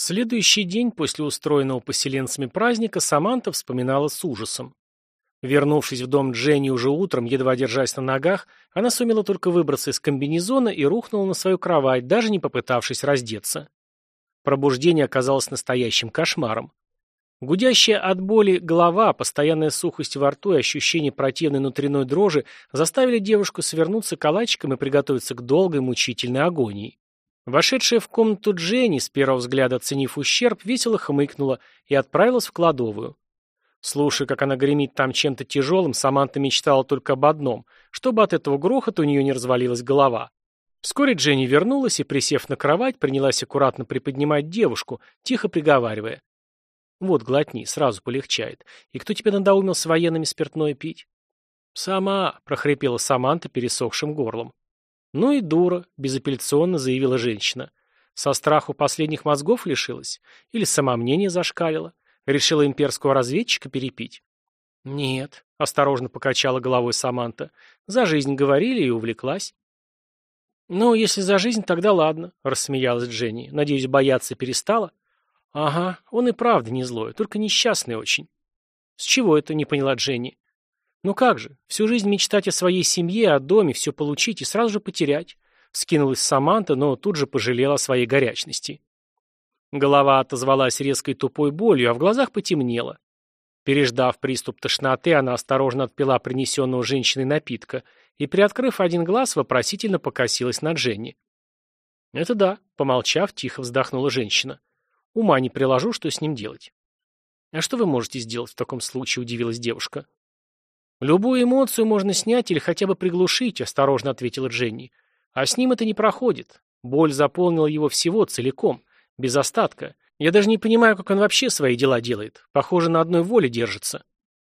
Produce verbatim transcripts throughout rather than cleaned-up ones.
Следующий день после устроенного поселенцами праздника Саманта вспоминала с ужасом. Вернувшись в дом Дженни уже утром, едва держась на ногах, она сумела только выбраться из комбинезона и рухнула на свою кровать, даже не попытавшись раздеться. Пробуждение оказалось настоящим кошмаром. Гудящая от боли голова, постоянная сухость во рту и ощущение противной внутренней дрожи заставили девушку свернуться калачиком и приготовиться к долгой мучительной агонии. Вошедшая в комнату Дженни, с первого взгляда оценив ущерб, весело хмыкнула и отправилась в кладовую. Слушая, как она гремит там чем-то тяжелым, Саманта мечтала только об одном, чтобы от этого грохота у нее не развалилась голова. Вскоре Дженни вернулась и, присев на кровать, принялась аккуратно приподнимать девушку, тихо приговаривая: «Вот, глотни, сразу полегчает. И кто тебе надоумил с военными спиртное пить?» «Сама», — прохрипела Саманта пересохшим горлом. «Ну и дура», — безапелляционно заявила женщина. «Со страху последних мозгов лишилась? Или самомнение зашкалило? Решила имперского разведчика перепить?» «Нет», — осторожно покачала головой Саманта. «За жизнь говорили и увлеклась». «Ну, если за жизнь, тогда ладно», — рассмеялась Дженни. «Надеюсь, бояться перестала?» «Ага, он и правда не злой, только несчастный очень». «С чего это?» — не поняла Дженни. «Ну как же, всю жизнь мечтать о своей семье, о доме, все получить и сразу же потерять», — скинулась Саманта, но тут же пожалела о своей горячности. Голова отозвалась резкой тупой болью, а в глазах потемнело. Переждав приступ тошноты, она осторожно отпила принесенного женщиной напитка и, приоткрыв один глаз, вопросительно покосилась на Дженни. «Это да», — помолчав, тихо вздохнула женщина. «Ума не приложу, что с ним делать». «А что вы можете сделать в таком случае?» — удивилась девушка. «Любую эмоцию можно снять или хотя бы приглушить», — осторожно ответила Дженни. «А с ним это не проходит. Боль заполнила его всего, целиком, без остатка. Я даже не понимаю, как он вообще свои дела делает. Похоже, на одной воле держится».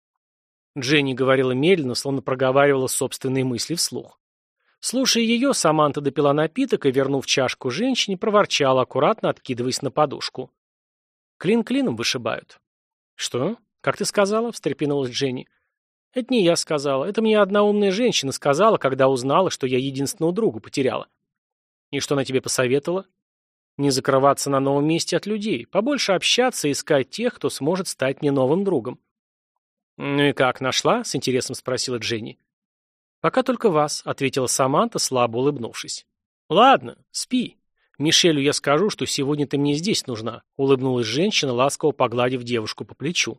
Дженни говорила медленно, словно проговаривала собственные мысли вслух. Слушая ее, Саманта допила напиток и, вернув чашку женщине, проворчала, аккуратно откидываясь на подушку. «Клин клином вышибают». «Что? Как ты сказала?» — встрепенулась Дженни. «Это не я сказала. Это мне одна умная женщина сказала, когда узнала, что я единственного друга потеряла». «И что она тебе посоветовала?» «Не закрываться на новом месте от людей, побольше общаться и искать тех, кто сможет стать мне новым другом». «Ну и как, нашла?» — с интересом спросила Дженни. «Пока только вас», — ответила Саманта, слабо улыбнувшись. «Ладно, спи. Мишелю я скажу, что сегодня ты мне здесь нужна», — улыбнулась женщина, ласково погладив девушку по плечу.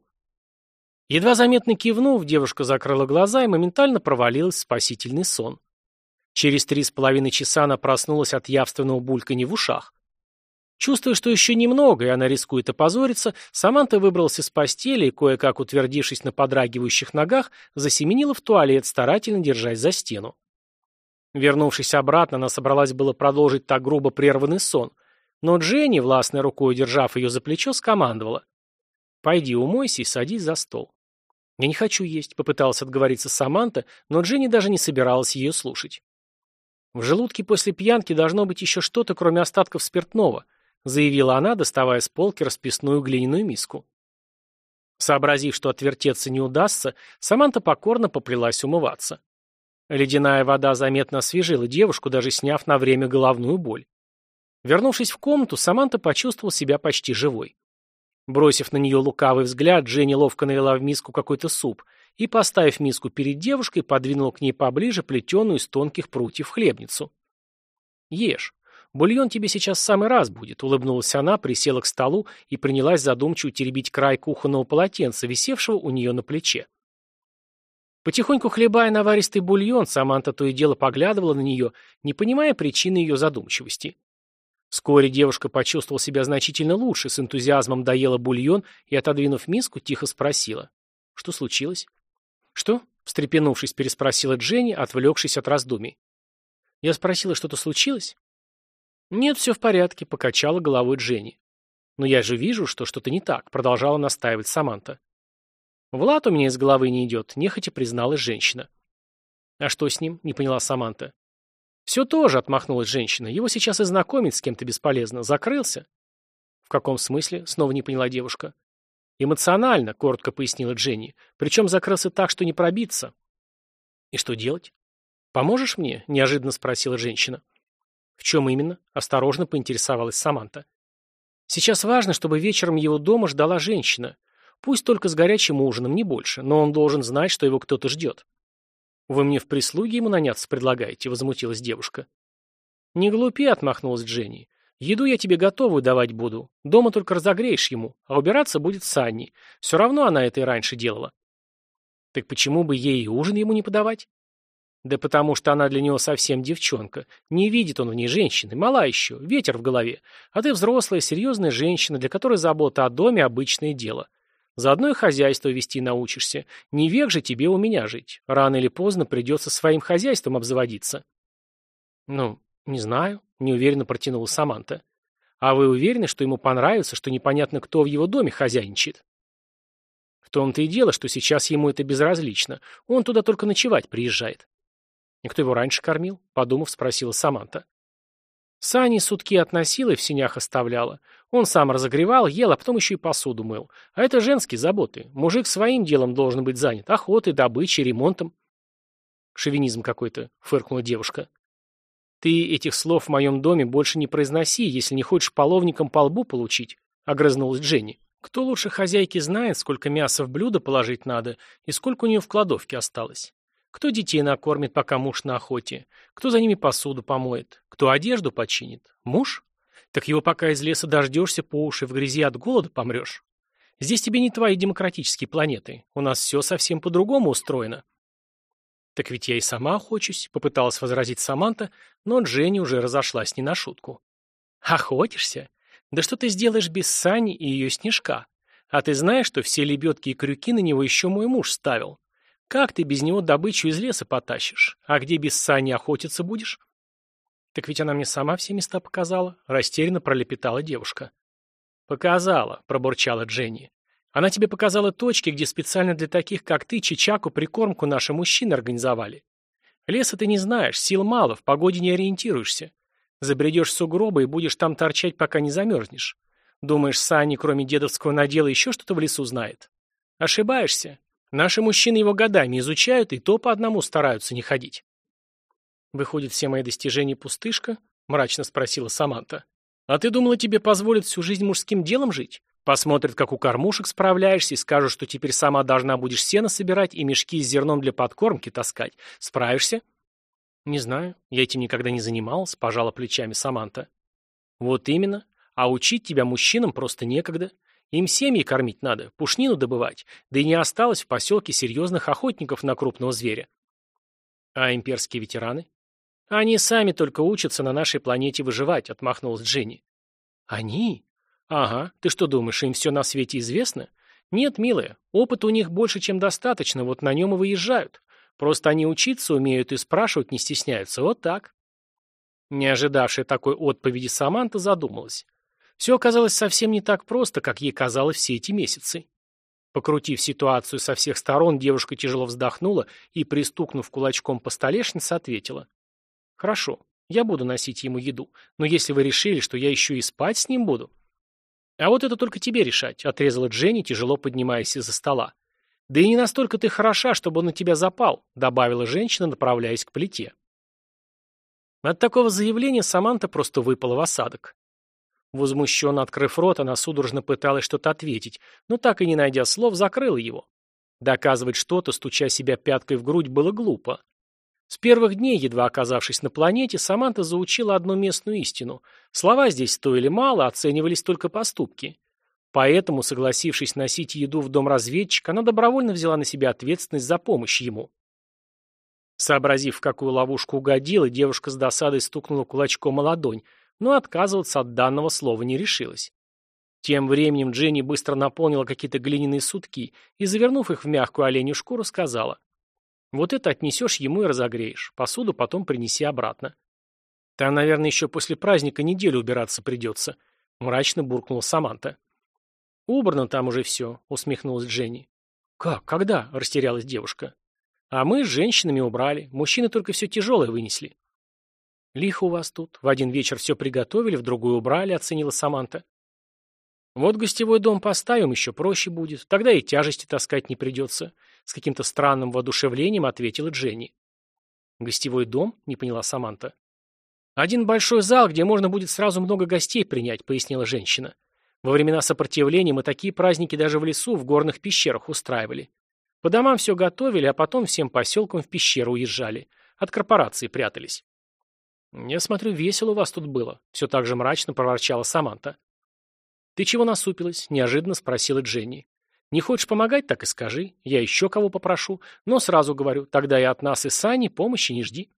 Едва заметно кивнув, девушка закрыла глаза и моментально провалилась в спасительный сон. Через три с половиной часа она проснулась от явственного бульканья в ушах. Чувствуя, что еще немного, и она рискует опозориться, Саманта выбралась из постели и, кое-как утвердившись на подрагивающих ногах, засеменила в туалет, старательно держась за стену. Вернувшись обратно, она собралась было продолжить так грубо прерванный сон, но Дженни, властной рукой удержав ее за плечо, скомандовала: «Пойди умойся и садись за стол». «Я не хочу есть», — попыталась отговориться Саманта, но Дженни даже не собиралась ее слушать. «В желудке после пьянки должно быть еще что-то, кроме остатков спиртного», — заявила она, доставая с полки расписную глиняную миску. Сообразив, что отвертеться не удастся, Саманта покорно поплелась умываться. Ледяная вода заметно освежила девушку, даже сняв на время головную боль. Вернувшись в комнату, Саманта почувствовала себя почти живой. Бросив на нее лукавый взгляд, Дженни ловко налила в миску какой-то суп и, поставив миску перед девушкой, подвинула к ней поближе плетеную из тонких прутьев хлебницу. «Ешь. Бульон тебе сейчас в самый раз будет», — улыбнулась она, присела к столу и принялась задумчиво теребить край кухонного полотенца, висевшего у нее на плече. Потихоньку хлебая наваристый бульон, Саманта то и дело поглядывала на нее, не понимая причины ее задумчивости. Вскоре девушка почувствовала себя значительно лучше, с энтузиазмом доела бульон и, отодвинув миску, тихо спросила: «Что случилось?» «Что?» — встрепенувшись, переспросила Дженни, отвлекшись от раздумий. «Я спросила, что-то случилось?» «Нет, все в порядке», — покачала головой Дженни. «Но я же вижу, что что-то не так», — продолжала настаивать Саманта. «Влад у меня из головы не идет», — нехотя призналась женщина. «А что с ним?» — не поняла Саманта. «Все тоже», — отмахнулась женщина. «Его сейчас и знакомить с кем-то бесполезно. Закрылся». «В каком смысле?» — снова не поняла девушка. «Эмоционально», — коротко пояснила Дженни. «Причем закрылся так, что не пробиться». «И что делать?» «Поможешь мне?» — неожиданно спросила женщина. «В чем именно?» — осторожно поинтересовалась Саманта. Сейчас важно, чтобы вечером его дома ждала женщина. Пусть только с горячим ужином, не больше, но он должен знать, что его кто-то ждет. «Вы мне в прислуги ему наняться предлагаете?» — возмутилась девушка. «Не глупи», — отмахнулась Дженни. «Еду я тебе готовую давать буду. Дома только разогреешь ему, а убираться будет Санни. Все равно она это и раньше делала». «Так почему бы ей и ужин ему не подавать?» «Да потому что она для него совсем девчонка. Не видит он в ней женщины, мала еще, ветер в голове. А ты взрослая, серьезная женщина, для которой забота о доме — обычное дело. Заодно и хозяйство вести научишься. Не век же тебе у меня жить. Рано или поздно придется своим хозяйством обзаводиться». «Ну, не знаю», — неуверенно протянула Саманта. «А вы уверены, что ему понравится, что непонятно кто в его доме хозяйничает?» «В том-то и дело, что сейчас ему это безразлично. Он туда только ночевать приезжает». «И кто его раньше кормил?» — подумав, спросила Саманта. Сани сутки относила и в сенях оставляла. Он сам разогревал, ел, а потом еще и посуду мыл. А это женские заботы. Мужик своим делом должен быть занят. Охотой, добычей, ремонтом. «Шовинизм какой-то», — фыркнула девушка. «Ты этих слов в моем доме больше не произноси, если не хочешь половником по лбу получить», — огрызнулась Дженни. «Кто лучше хозяйки знает, сколько мяса в блюдо положить надо и сколько у нее в кладовке осталось? Кто детей накормит, пока муж на охоте? Кто за ними посуду помоет? Кто одежду починит? Муж? Так его пока из леса дождешься по уши, в грязи от голода помрешь. Здесь тебе не твои демократические планеты. У нас все совсем по-другому устроено». «Так ведь я и сама охочусь», — попыталась возразить Саманта, но Дженни уже разошлась не на шутку. «Охотишься? Да что ты сделаешь без Сани и ее снежка? А ты знаешь, что все лебедки и крюки на него еще мой муж ставил? Как ты без него добычу из леса потащишь? А где без Сани охотиться будешь?» «Так ведь она мне сама все места показала», — растерянно пролепетала девушка. «Показала», — пробурчала Дженни. «Она тебе показала точки, где специально для таких, как ты, чичаку прикормку наши мужчины организовали. Леса ты не знаешь, сил мало, в погоде не ориентируешься. Забредешь в сугробы и будешь там торчать, пока не замерзнешь. Думаешь, Сани, кроме дедовского надела, еще что-то в лесу знает? Ошибаешься. Наши мужчины его годами изучают, и то по одному стараются не ходить». «Выходит, все мои достижения пустышка?» — мрачно спросила Саманта. «А ты думала, тебе позволят всю жизнь мужским делом жить? Посмотрят, как у кормушек справляешься, и скажут, что теперь сама должна будешь сено собирать и мешки с зерном для подкормки таскать. Справишься?» «Не знаю, я этим никогда не занималась», — пожала плечами Саманта. «Вот именно. А учить тебя мужчинам просто некогда. Им семьи кормить надо, пушнину добывать, да и не осталось в поселке серьезных охотников на крупного зверя». «А имперские ветераны?» «Они сами только учатся на нашей планете выживать», — отмахнулась Дженни. «Они? Ага. Ты что думаешь, им все на свете известно? Нет, милая, опыта у них больше, чем достаточно, вот на нем и выезжают. Просто они учиться умеют и спрашивать не стесняются, вот так». Не ожидавшая такой отповеди Саманта задумалась. Все оказалось совсем не так просто, как ей казалось все эти месяцы. Покрутив ситуацию со всех сторон, девушка тяжело вздохнула и, пристукнув кулачком по столешнице, ответила. «Хорошо, я буду носить ему еду, но если вы решили, что я еще и спать с ним буду...» «А вот это только тебе решать», — отрезала Дженни, тяжело поднимаясь из-за стола. «Да и не настолько ты хороша, чтобы он на тебя запал», — добавила женщина, направляясь к плите. От такого заявления Саманта просто выпала в осадок. Возмущенно открыв рот, она судорожно пыталась что-то ответить, но так и не найдя слов, закрыла его. Доказывать что-то, стуча себя пяткой в грудь, было глупо. С первых дней, едва оказавшись на планете, Саманта заучила одну местную истину. Слова здесь стоили мало, оценивались только поступки. Поэтому, согласившись носить еду в дом разведчика, она добровольно взяла на себя ответственность за помощь ему. Сообразив, в какую ловушку угодила, девушка с досадой стукнула кулачком о ладонь, но отказываться от данного слова не решилась. Тем временем Дженни быстро наполнила какие-то глиняные сутки и, завернув их в мягкую оленью шкуру, сказала: «Вот это отнесешь ему и разогреешь. Посуду потом принеси обратно». «Там, наверное, еще после праздника неделю убираться придется», — мрачно буркнула Саманта. «Убрано там уже все», — усмехнулась Дженни. «Как? Когда?» — растерялась девушка. «А мы с женщинами убрали. Мужчины только все тяжелое вынесли». «Лихо у вас тут. В один вечер все приготовили, в другой убрали», — оценила Саманта. «Вот гостевой дом поставим, еще проще будет. Тогда и тяжести таскать не придется», — с каким-то странным воодушевлением ответила Дженни. «Гостевой дом?» — не поняла Саманта. «Один большой зал, где можно будет сразу много гостей принять», — пояснила женщина. Во времена сопротивления мы такие праздники даже в лесу, в горных пещерах устраивали. По домам все готовили, а потом всем поселкам в пещеру уезжали. От корпорации прятались. «Я смотрю, весело у вас тут было», — все так же мрачно проворчала Саманта. «Ты чего насупилась?» — неожиданно спросила Дженни. «Не хочешь помогать, так и скажи. Я еще кого попрошу. Но сразу говорю, тогда и от нас и Сани помощи не жди».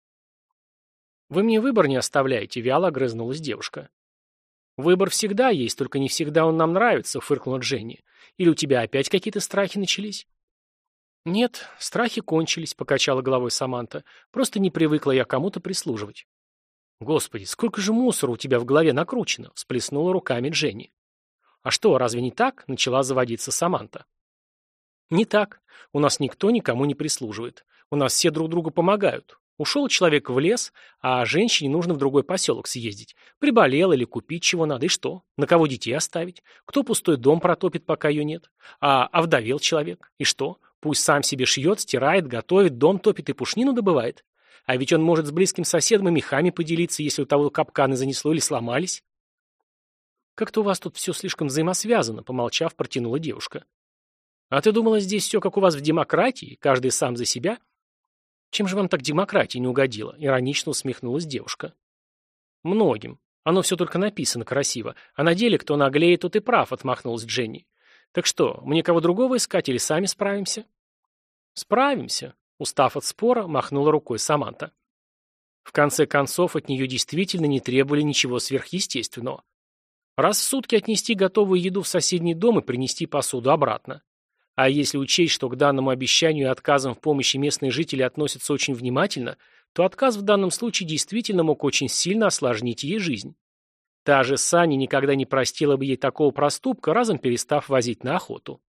«Вы мне выбор не оставляете», — вяло огрызнулась девушка. «Выбор всегда есть, только не всегда он нам нравится», — фыркнула Дженни. «Или у тебя опять какие-то страхи начались?» «Нет, страхи кончились», — покачала головой Саманта. «Просто не привыкла я кому-то прислуживать». «Господи, сколько же мусора у тебя в голове накручено!» — всплеснула руками Дженни. «А что, разве не так?» — начала заводиться Саманта. «Не так. У нас никто никому не прислуживает. У нас все друг другу помогают. Ушел человек в лес, а женщине нужно в другой поселок съездить. Приболел или купить чего надо, и что? На кого детей оставить? Кто пустой дом протопит, пока ее нет? А овдовел человек, и что? Пусть сам себе шьет, стирает, готовит, дом топит и пушнину добывает. А ведь он может с близким соседом и мехами поделиться, если у того капканы занесло или сломались». «Как-то у вас тут все слишком взаимосвязано», — помолчав, протянула девушка. «А ты думала, здесь все как у вас в демократии, каждый сам за себя?» «Чем же вам так демократия не угодила?» — иронично усмехнулась девушка. «Многим. Оно все только написано красиво. А на деле кто наглеет, тот и прав», — отмахнулась Дженни. «Так что, мне кого другого искать или сами справимся?» «Справимся», — устав от спора, махнула рукой Саманта. В конце концов, от нее действительно не требовали ничего сверхъестественного. Раз в сутки отнести готовую еду в соседний дом и принести посуду обратно. А если учесть, что к данному обещанию и отказам в помощи местные жители относятся очень внимательно, то отказ в данном случае действительно мог очень сильно осложнить ей жизнь. Та же Саня никогда не простила бы ей такого проступка, разом перестав возить на охоту.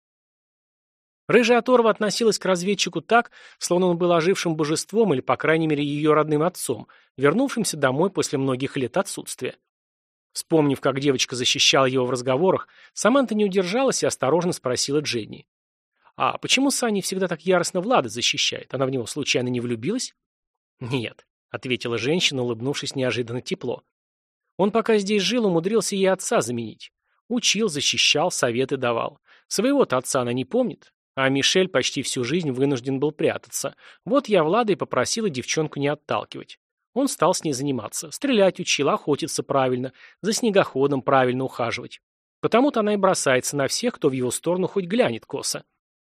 Рыжая оторва относилась к разведчику так, словно он был ожившим божеством или, по крайней мере, ее родным отцом, вернувшимся домой после многих лет отсутствия. Вспомнив, как девочка защищала его в разговорах, Саманта не удержалась и осторожно спросила Дженни. «А почему Саня всегда так яростно Влада защищает? Она в него случайно не влюбилась?» «Нет», — ответила женщина, улыбнувшись неожиданно тепло. «Он пока здесь жил, умудрился ей отца заменить. Учил, защищал, советы давал. Своего-то отца она не помнит. А Мишель почти всю жизнь вынужден был прятаться. Вот я Влада и попросила девчонку не отталкивать. Он стал с ней заниматься. Стрелять учил, охотиться правильно, за снегоходом правильно ухаживать. Потому-то она и бросается на всех, кто в его сторону хоть глянет косо».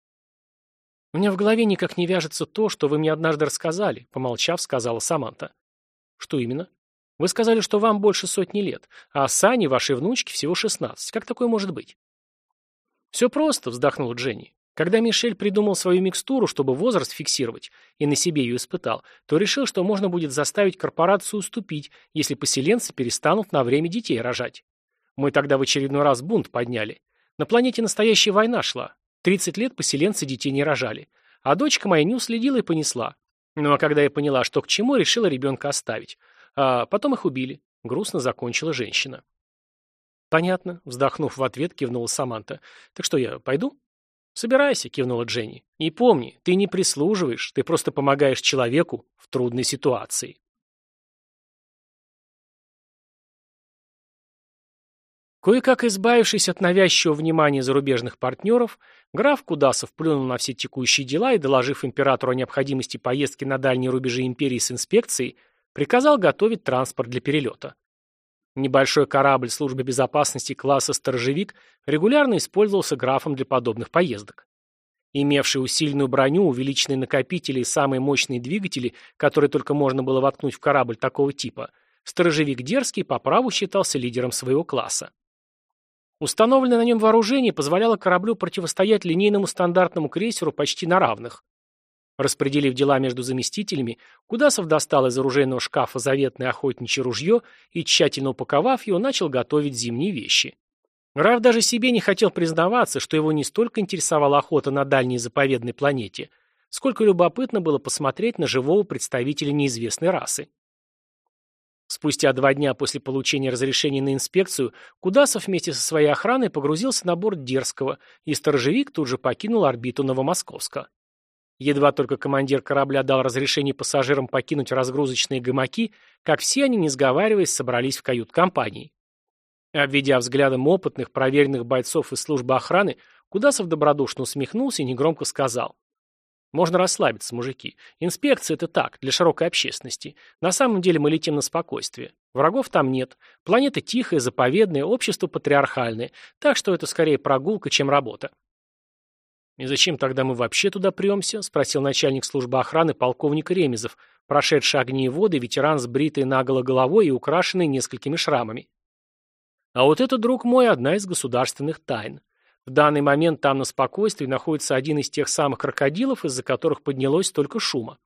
«У меня в голове никак не вяжется то, что вы мне однажды рассказали», — помолчав, сказала Саманта. «Что именно? Вы сказали, что вам больше сотни лет, а Сане, вашей внучке, всего шестнадцать. Как такое может быть?» «Все просто», — вздохнула Дженни. «Когда Мишель придумал свою микстуру, чтобы возраст фиксировать, и на себе ее испытал, то решил, что можно будет заставить корпорацию уступить, если поселенцы перестанут на время детей рожать. Мы тогда в очередной раз бунт подняли. На планете настоящая война шла. Тридцать лет поселенцы детей не рожали. А дочка моя не уследила и понесла. Ну а когда я поняла, что к чему, решила ребенка оставить. А потом их убили», — грустно закончила женщина. «Понятно», — вздохнув в ответ, кивнула Саманта. «Так что, я пойду?» «Собирайся», — кивнула Дженни. «И помни, ты не прислуживаешь, ты просто помогаешь человеку в трудной ситуации». Кое-как избавившись от навязчивого внимания зарубежных партнеров, граф Кудасов плюнул на все текущие дела и, доложив императору о необходимости поездки на дальние рубежи империи с инспекцией, приказал готовить транспорт для перелета. Небольшой корабль службы безопасности класса «Сторожевик» регулярно использовался графом для подобных поездок. Имевший усиленную броню, увеличенные накопители и самые мощные двигатели, которые только можно было воткнуть в корабль такого типа, «Сторожевик Дерзкий» по праву считался лидером своего класса. Установленное на нем вооружение позволяло кораблю противостоять линейному стандартному крейсеру почти на равных. Распределив дела между заместителями, Кудасов достал из оружейного шкафа заветное охотничье ружье и, тщательно упаковав его, начал готовить зимние вещи. Раф даже себе не хотел признаваться, что его не столько интересовала охота на дальней заповедной планете, сколько любопытно было посмотреть на живого представителя неизвестной расы. Спустя два дня после получения разрешения на инспекцию Кудасов вместе со своей охраной погрузился на борт Дерзкого, и сторожевик тут же покинул орбиту Новомосковска. Едва только командир корабля дал разрешение пассажирам покинуть разгрузочные гамаки, как все они, не сговариваясь, собрались в кают-компании. Обведя взглядом опытных, проверенных бойцов из службы охраны, Кудасов добродушно усмехнулся и негромко сказал: «Можно расслабиться, мужики. Инспекция — это так, для широкой общественности. На самом деле мы летим на спокойствие. Врагов там нет. Планета тихая, заповедная, общество патриархальное. Так что это скорее прогулка, чем работа». «И зачем тогда мы вообще туда премся?» — спросил начальник службы охраны полковник Ремезов, прошедший огни и воды, ветеран с бритой наголо головой и украшенный несколькими шрамами. «А вот это, друг мой, одна из государственных тайн. В данный момент там на спокойствии находится один из тех самых крокодилов, из-за которых поднялось столько шума».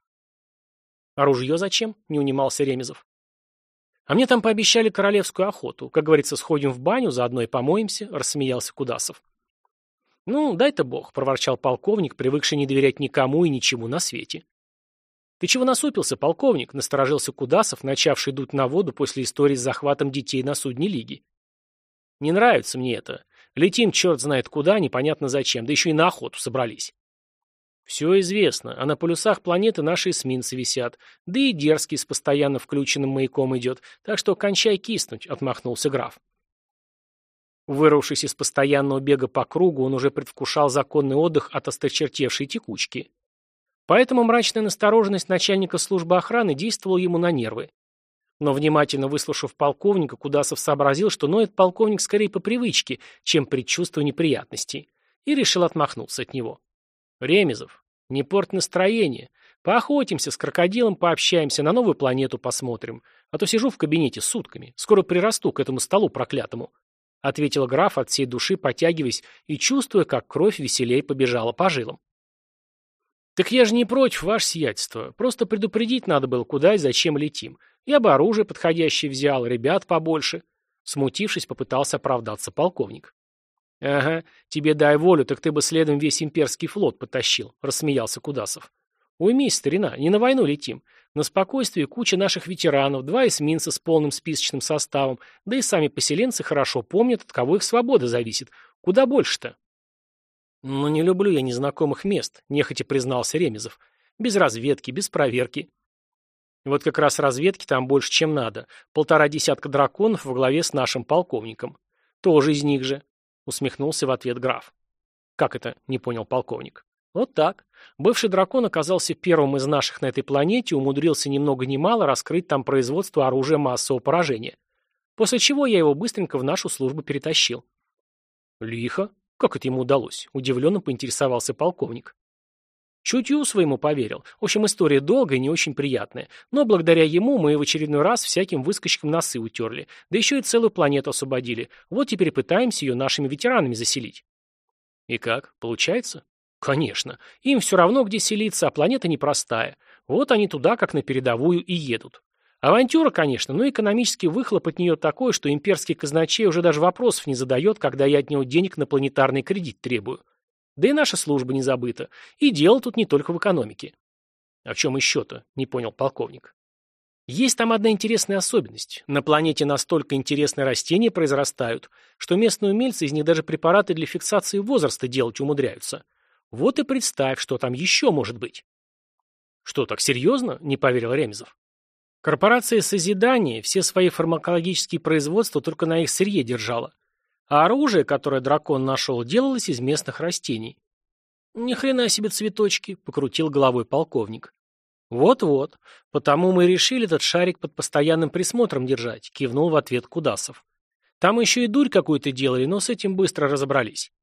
«А ружье зачем?» — не унимался Ремезов. «А мне там пообещали королевскую охоту. Как говорится, сходим в баню, заодно и помоемся», — рассмеялся Кудасов. «Ну, дай-то бог», — проворчал полковник, привыкший не доверять никому и ничему на свете. «Ты чего насупился, полковник?» — насторожился Кудасов, начавший дуть на воду после истории с захватом детей на судне Лиги. «Не нравится мне это. Летим черт знает куда, непонятно зачем, да еще и на охоту собрались». «Все известно, а на полюсах планеты наши эсминцы висят, да и Дерзкий с постоянно включенным маяком идет, так что кончай киснуть», — отмахнулся граф. Вырвавшись из постоянного бега по кругу, он уже предвкушал законный отдых от осточертевшей текучки. Поэтому мрачная настороженность начальника службы охраны действовала ему на нервы. Но внимательно выслушав полковника, Кудасов сообразил, что ноет полковник скорее по привычке, чем предчувствуя неприятностей, и решил отмахнуться от него. «Ремезов, не порт настроение. Поохотимся с крокодилом, пообщаемся, на новую планету посмотрим. А то сижу в кабинете сутками. Скоро прирасту к этому столу проклятому», — ответил граф от всей души, потягиваясь и чувствуя, как кровь веселей побежала по жилам. «Так я же не против, ваше сиятельство. Просто предупредить надо было, куда и зачем летим. Я бы оружие подходящее взял, ребят побольше». Смутившись, попытался оправдаться полковник. «Ага, тебе дай волю, так ты бы следом весь имперский флот потащил», — рассмеялся Кудасов. «Уймись, старина, не на войну летим. На спокойствии куча наших ветеранов, два эсминца с полным списочным составом, да и сами поселенцы хорошо помнят, от кого их свобода зависит. Куда больше-то?» «Ну, не люблю я незнакомых мест», — нехотя признался Ремезов. «Без разведки, без проверки». «Вот как раз разведки там больше, чем надо. Полтора десятка драконов во главе с нашим полковником. Тоже из них же», — усмехнулся в ответ граф. «Как это?» — не понял полковник. «Вот так. Бывший дракон оказался первым из наших на этой планете и умудрился ни много ни мало раскрыть там производство оружия массового поражения. После чего я его быстренько в нашу службу перетащил». «Лихо. Как это ему удалось?» — удивленно поинтересовался полковник. «Чутью своему поверил. В общем, история долгая и не очень приятная. Но благодаря ему мы в очередной раз всяким выскочкам носы утерли. Да еще и целую планету освободили. Вот теперь пытаемся ее нашими ветеранами заселить». «И как? Получается?» «Конечно. Им все равно, где селиться, а планета непростая. Вот они туда, как на передовую, и едут. Авантюра, конечно, но экономический выхлоп от нее такой, что имперский казначей уже даже вопросов не задает, когда я от него денег на планетарный кредит требую. Да и наша служба не забыта. И дело тут не только в экономике». «А в чем еще-то?» — не понял полковник. «Есть там одна интересная особенность. На планете настолько интересные растения произрастают, что местные умельцы из них даже препараты для фиксации возраста делать умудряются. Вот и представь, что там еще может быть». «Что, так серьезно?» — не поверил Ремезов. «Корпорация Созидания все свои фармакологические производства только на их сырье держала. А оружие, которое дракон нашел, делалось из местных растений». «Ни хрена себе цветочки», — покрутил головой полковник. «Вот-вот. Потому мы и решили этот шарик под постоянным присмотром держать», — кивнул в ответ Кудасов. «Там еще и дурь какую-то делали, но с этим быстро разобрались».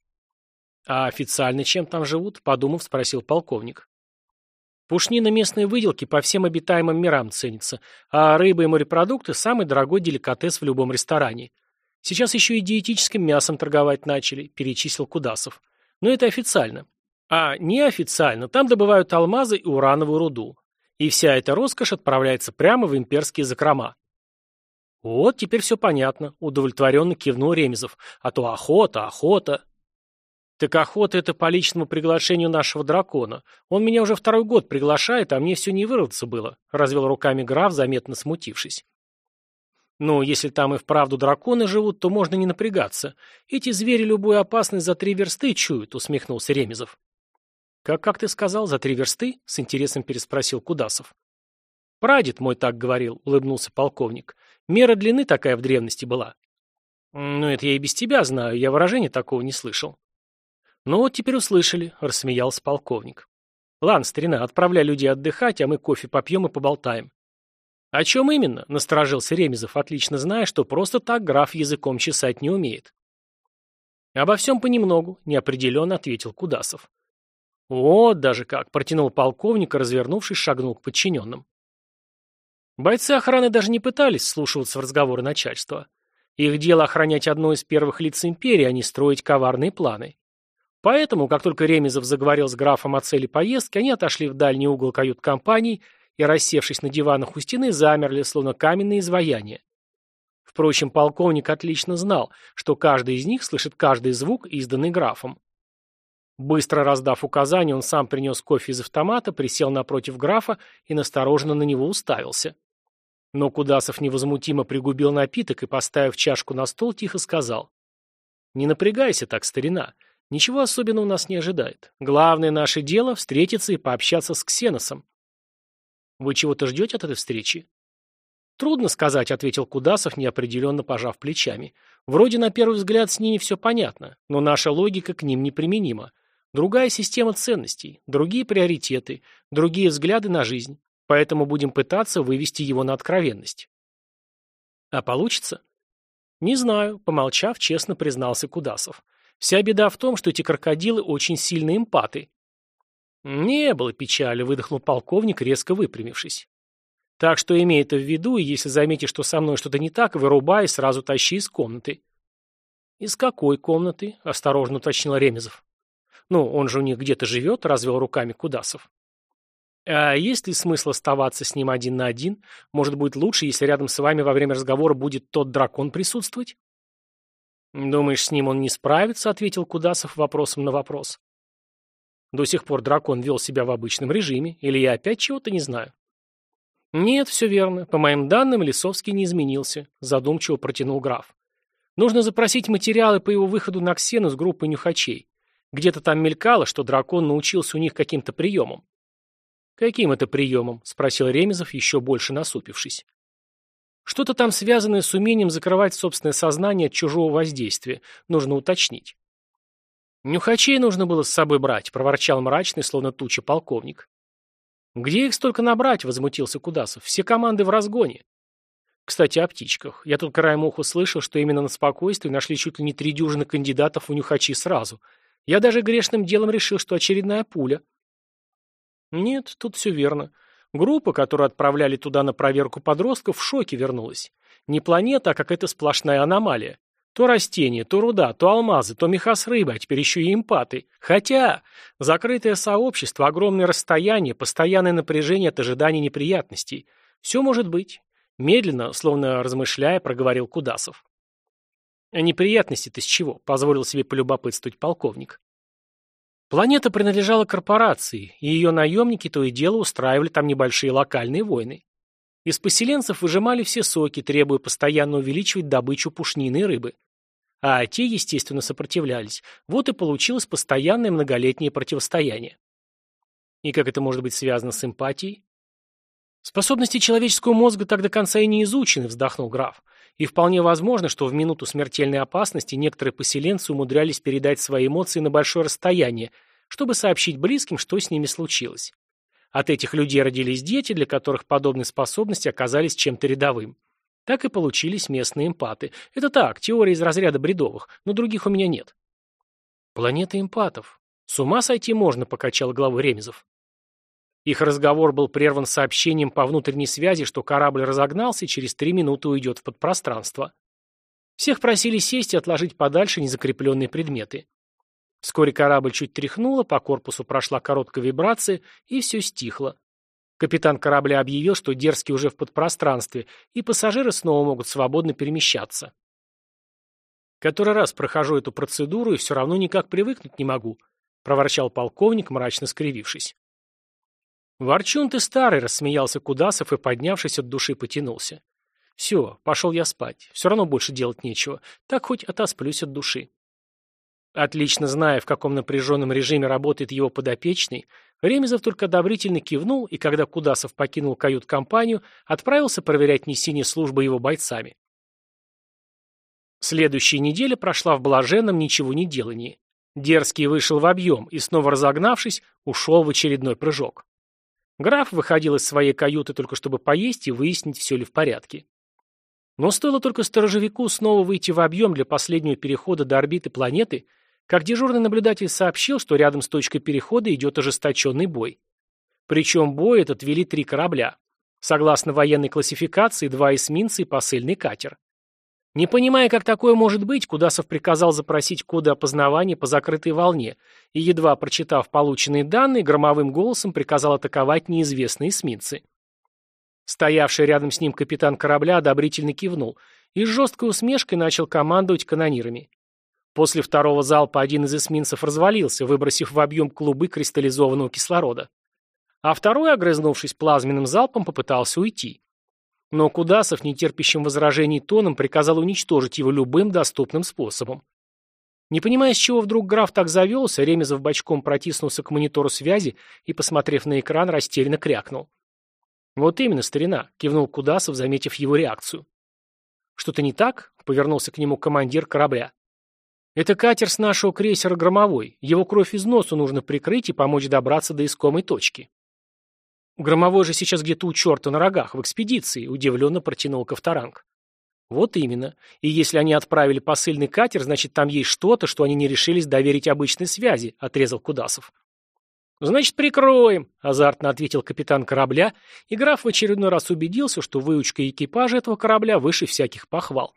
«А официально чем там живут?» — подумав, спросил полковник. «Пушнина местной выделки по всем обитаемым мирам ценится, а рыба и морепродукты — самый дорогой деликатес в любом ресторане. Сейчас еще и диетическим мясом торговать начали», — перечислил Кудасов. «Но это официально. А неофициально там добывают алмазы и урановую руду. И вся эта роскошь отправляется прямо в имперские закрома». «Вот теперь все понятно», — удовлетворенно кивнул Ремезов. «А то охота, охота». «Так охота — это по личному приглашению нашего дракона. Он меня уже второй год приглашает, а мне все не вырваться было», — развел руками граф, заметно смутившись. «Ну, если там и вправду драконы живут, то можно не напрягаться. Эти звери любую опасность за три версты чуют», — усмехнулся Ремезов. «Как, как ты сказал, за три версты?» — с интересом переспросил Кудасов. «Прадед мой так говорил», — улыбнулся полковник. «Мера длины такая в древности была». «Ну, это я и без тебя знаю, я выражения такого не слышал». «Ну вот теперь услышали», — рассмеялся полковник. «Ладно, старина, отправляй людей отдыхать, а мы кофе попьем и поболтаем». «О чем именно?» — насторожился Ремезов, отлично зная, что просто так граф языком чесать не умеет. «Обо всем понемногу», — неопределенно ответил Кудасов. «Вот даже как!» — протянул полковник и, развернувшись, шагнул к подчиненным. Бойцы охраны даже не пытались вслушиваться в разговоры начальства. Их дело охранять одно из первых лиц империи, а не строить коварные планы. Поэтому, как только Ремезов заговорил с графом о цели поездки, они отошли в дальний угол кают-компании и, рассевшись на диванах у стены, замерли, словно каменные изваяния. Впрочем, полковник отлично знал, что каждый из них слышит каждый звук, изданный графом. Быстро раздав указания, он сам принес кофе из автомата, присел напротив графа и настороженно на него уставился. Но Кудасов невозмутимо пригубил напиток и, поставив чашку на стол, тихо сказал: «Не напрягайся так, старина. Ничего особенного нас не ожидает. Главное наше дело — встретиться и пообщаться с Ксеносом». «Вы чего-то ждете от этой встречи?» «Трудно сказать», — ответил Кудасов, неопределенно пожав плечами. «Вроде на первый взгляд с ними все понятно, но наша логика к ним неприменима. Другая система ценностей, другие приоритеты, другие взгляды на жизнь. Поэтому будем пытаться вывести его на откровенность». «А получится?» «Не знаю», — помолчав, честно признался Кудасов. «Вся беда в том, что эти крокодилы очень сильные эмпаты». «Не было печали», — выдохнул полковник, резко выпрямившись. «Так что имей это в виду, и если заметишь, что со мной что-то не так, вырубай и сразу тащи из комнаты». «Из какой комнаты?» — осторожно уточнил Ремезов. «Ну, он же у них где-то живет», — развел руками Кудасов. «А есть ли смысл оставаться с ним один на один? Может, будет лучше, если рядом с вами во время разговора будет тот дракон присутствовать?» «Думаешь, с ним он не справится?» — ответил Кудасов вопросом на вопрос. «До сих пор дракон вел себя в обычном режиме, или я опять чего-то не знаю?» «Нет, все верно. По моим данным, Лисовский не изменился», — задумчиво протянул граф. «Нужно запросить материалы по его выходу на Ксену с группой нюхачей. Где-то там мелькало, что дракон научился у них каким-то приемам». «Каким это приемом?» — спросил Ремезов, еще больше насупившись. «Что-то там связанное с умением закрывать собственное сознание от чужого воздействия. Нужно уточнить». «Нюхачей нужно было с собой брать», — проворчал мрачный, словно туча полковник. «Где их столько набрать?» — возмутился Кудасов. «Все команды в разгоне». «Кстати, о птичках. Я тут краем уха слышал, что именно на спокойствии нашли чуть ли не три дюжины кандидатов в нюхачи сразу. Я даже грешным делом решил, что очередная пуля». «Нет, тут все верно. Группа, которую отправляли туда на проверку подростков, в шоке вернулась. Не планета, а какая-то сплошная аномалия. То растения, то руда, то алмазы, то меха с рыбой, а теперь еще и импаты. Хотя закрытое сообщество, огромное расстояние, постоянное напряжение от ожидания неприятностей. Все может быть». Медленно, словно размышляя, проговорил Кудасов. «А неприятности-то с чего?» — позволил себе полюбопытствовать полковник. Планета принадлежала корпорации, и ее наемники то и дело устраивали там небольшие локальные войны. Из поселенцев выжимали все соки, требуя постоянно увеличивать добычу пушнины и рыбы. А те, естественно, сопротивлялись. Вот и получилось постоянное многолетнее противостояние. И как это может быть связано с эмпатией? «Способности человеческого мозга так до конца и не изучены», — вздохнул граф. «И вполне возможно, что в минуту смертельной опасности некоторые поселенцы умудрялись передать свои эмоции на большое расстояние, чтобы сообщить близким, что с ними случилось. От этих людей родились дети, для которых подобные способности оказались чем-то рядовым. Так и получились местные эмпаты. Это так, теория из разряда бредовых, но других у меня нет». «Планета эмпатов. С ума сойти можно», — покачал головой Ремезов. Их разговор был прерван сообщением по внутренней связи, что корабль разогнался и через три минуты уйдет в подпространство. Всех просили сесть и отложить подальше незакрепленные предметы. Вскоре корабль чуть тряхнуло, по корпусу прошла короткая вибрация, и все стихло. Капитан корабля объявил, что дерзкий уже в подпространстве, и пассажиры снова могут свободно перемещаться. «Который раз прохожу эту процедуру и все равно никак привыкнуть не могу», — проворчал полковник, мрачно скривившись. «Ворчун ты старый», — рассмеялся Кудасов и, поднявшись от души, потянулся. «Все, пошел я спать. Все равно больше делать нечего. Так хоть отосплюсь от души». Отлично зная, в каком напряженном режиме работает его подопечный, Ремезов только одобрительно кивнул и, когда Кудасов покинул кают-компанию, отправился проверять несение службы его бойцами. Следующая неделя прошла в блаженном ничего не делании. Дерзкий вышел в объем и, снова разогнавшись, ушел в очередной прыжок. Граф выходил из своей каюты только чтобы поесть и выяснить, все ли в порядке. Но стоило только сторожевику снова выйти в объем для последнего перехода до орбиты планеты, как дежурный наблюдатель сообщил, что рядом с точкой перехода идет ожесточенный бой. Причем бой этот вели три корабля. Согласно военной классификации, два эсминца и посыльный катер. Не понимая, как такое может быть, Кудасов приказал запросить коды опознавания по закрытой волне и, едва прочитав полученные данные, громовым голосом приказал атаковать неизвестные эсминцы. Стоявший рядом с ним капитан корабля одобрительно кивнул и с жесткой усмешкой начал командовать канонирами. После второго залпа один из эсминцев развалился, выбросив в объем клубы кристаллизованного кислорода. А второй, огрызнувшись плазменным залпом, попытался уйти. Но Кудасов, нетерпящим возражений тоном, приказал уничтожить его любым доступным способом. Не понимая, с чего вдруг граф так завелся, Ремезов бочком протиснулся к монитору связи и, посмотрев на экран, растерянно крякнул. «Вот именно, старина», — кивнул Кудасов, заметив его реакцию. «Что-то не так?» — повернулся к нему командир корабля. «Это катер с нашего крейсера «Громовой». Его кровь из носу нужно прикрыть и помочь добраться до искомой точки». «Громовой же сейчас где-то у черта на рогах, в экспедиции», — удивленно протянул Ковторанг. «Вот именно. И если они отправили посыльный катер, значит, там есть что-то, что они не решились доверить обычной связи», — отрезал Кудасов. «Значит, прикроем», — азартно ответил капитан корабля, и граф в очередной раз убедился, что выучка экипажа этого корабля выше всяких похвал.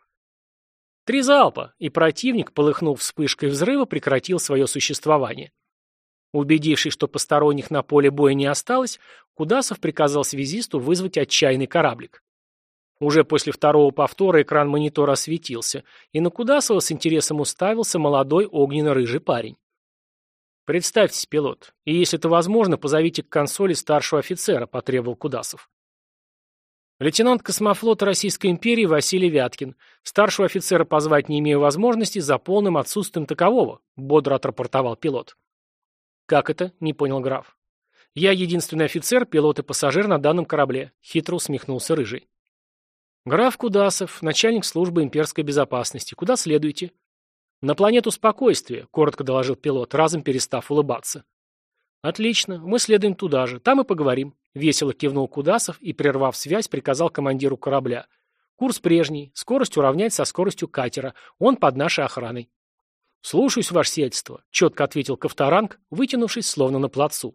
Три залпа, и противник, полыхнув вспышкой взрыва, прекратил свое существование. Убедившись, что посторонних на поле боя не осталось, Кудасов приказал связисту вызвать отчаянный кораблик. Уже после второго повтора экран монитора осветился, и на Кудасова с интересом уставился молодой огненно-рыжий парень. «Представьтесь, пилот, и если это возможно, позовите к консоли старшего офицера», — потребовал Кудасов. «Лейтенант космофлота Российской империи Василий Вяткин. Старшего офицера позвать не имею возможности за полным отсутствием такового», — бодро отрапортовал пилот. «Как это?» — не понял граф. «Я единственный офицер, пилот и пассажир на данном корабле», — хитро усмехнулся Рыжий. «Граф Кудасов, начальник службы имперской безопасности. Куда следуете?» «На планету спокойствия», — коротко доложил пилот, разом перестав улыбаться. «Отлично, мы следуем туда же, там и поговорим», — весело кивнул Кудасов и, прервав связь, приказал командиру корабля. «Курс прежний, скорость уравнять со скоростью катера, он под нашей охраной». «Слушаюсь, ваше сиятельство», — четко ответил Ковторанг, вытянувшись, словно на плацу.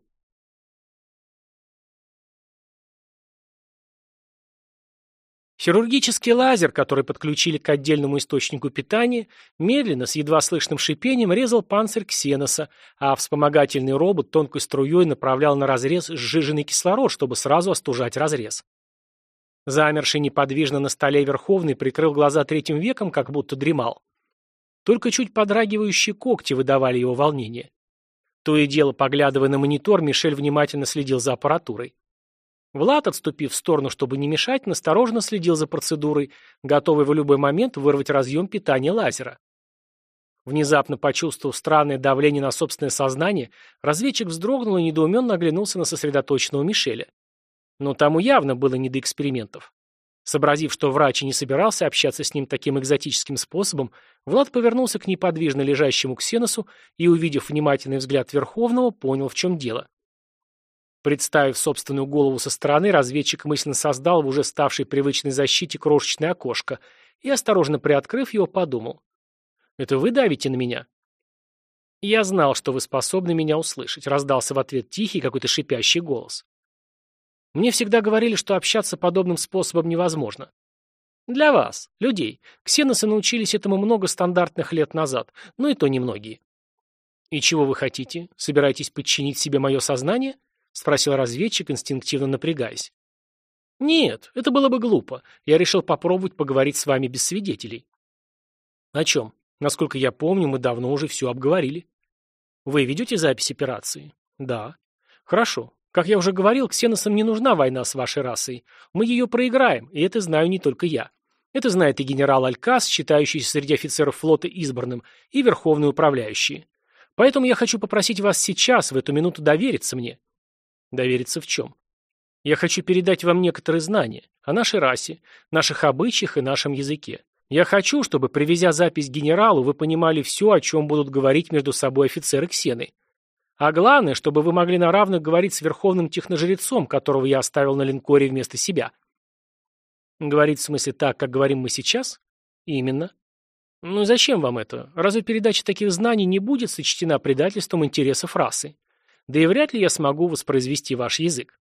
Хирургический лазер, который подключили к отдельному источнику питания, медленно, с едва слышным шипением, резал панцирь Ксеноса, а вспомогательный робот тонкой струей направлял на разрез сжиженный кислород, чтобы сразу остужать разрез. Замерший неподвижно на столе Верховный прикрыл глаза третьим веком, как будто дремал. Только чуть подрагивающие когти выдавали его волнение. То и дело, поглядывая на монитор, Мишель внимательно следил за аппаратурой. Влад, отступив в сторону, чтобы не мешать, настороженно следил за процедурой, готовый в любой момент вырвать разъем питания лазера. Внезапно почувствовав странное давление на собственное сознание, разведчик вздрогнул и недоуменно оглянулся на сосредоточенного Мишеля. Но тому явно было не до экспериментов. Сообразив, что врач и не собирался общаться с ним таким экзотическим способом, Влад повернулся к неподвижно лежащему Ксеносу и, увидев внимательный взгляд Верховного, понял, в чем дело. Представив собственную голову со стороны, разведчик мысленно создал в уже ставшей привычной защите крошечное окошко и, осторожно приоткрыв его, подумал. «Это вы давите на меня?» «Я знал, что вы способны меня услышать», — раздался в ответ тихий, какой-то шипящий голос. «Мне всегда говорили, что общаться подобным способом невозможно. Для вас, людей. Ксеносы научились этому много стандартных лет назад, но и то немногие». «И чего вы хотите? Собираетесь подчинить себе мое сознание?» — спросил разведчик, инстинктивно напрягаясь. «Нет, это было бы глупо. Я решил попробовать поговорить с вами без свидетелей». «О чем? Насколько я помню, мы давно уже все обговорили». «Вы ведете запись операции?» «Да». «Хорошо. Как я уже говорил, ксеносам не нужна война с вашей расой. Мы ее проиграем, и это знаю не только я. Это знает и генерал Алькас, считающийся среди офицеров флота избранным, и верховные управляющие. Поэтому я хочу попросить вас сейчас, в эту минуту, довериться мне». «Довериться в чем?» «Я хочу передать вам некоторые знания о нашей расе, наших обычаях и нашем языке. Я хочу, чтобы, привезя запись генералу, вы понимали все, о чем будут говорить между собой офицеры Ксены. А главное, чтобы вы могли на равных говорить с верховным техножрецом, которого я оставил на линкоре вместо себя. Говорить в смысле так, как говорим мы сейчас? Именно. Ну и зачем вам это? Разве передача таких знаний не будет сочтена предательством интересов расы? Да и вряд ли я смогу воспроизвести ваш язык.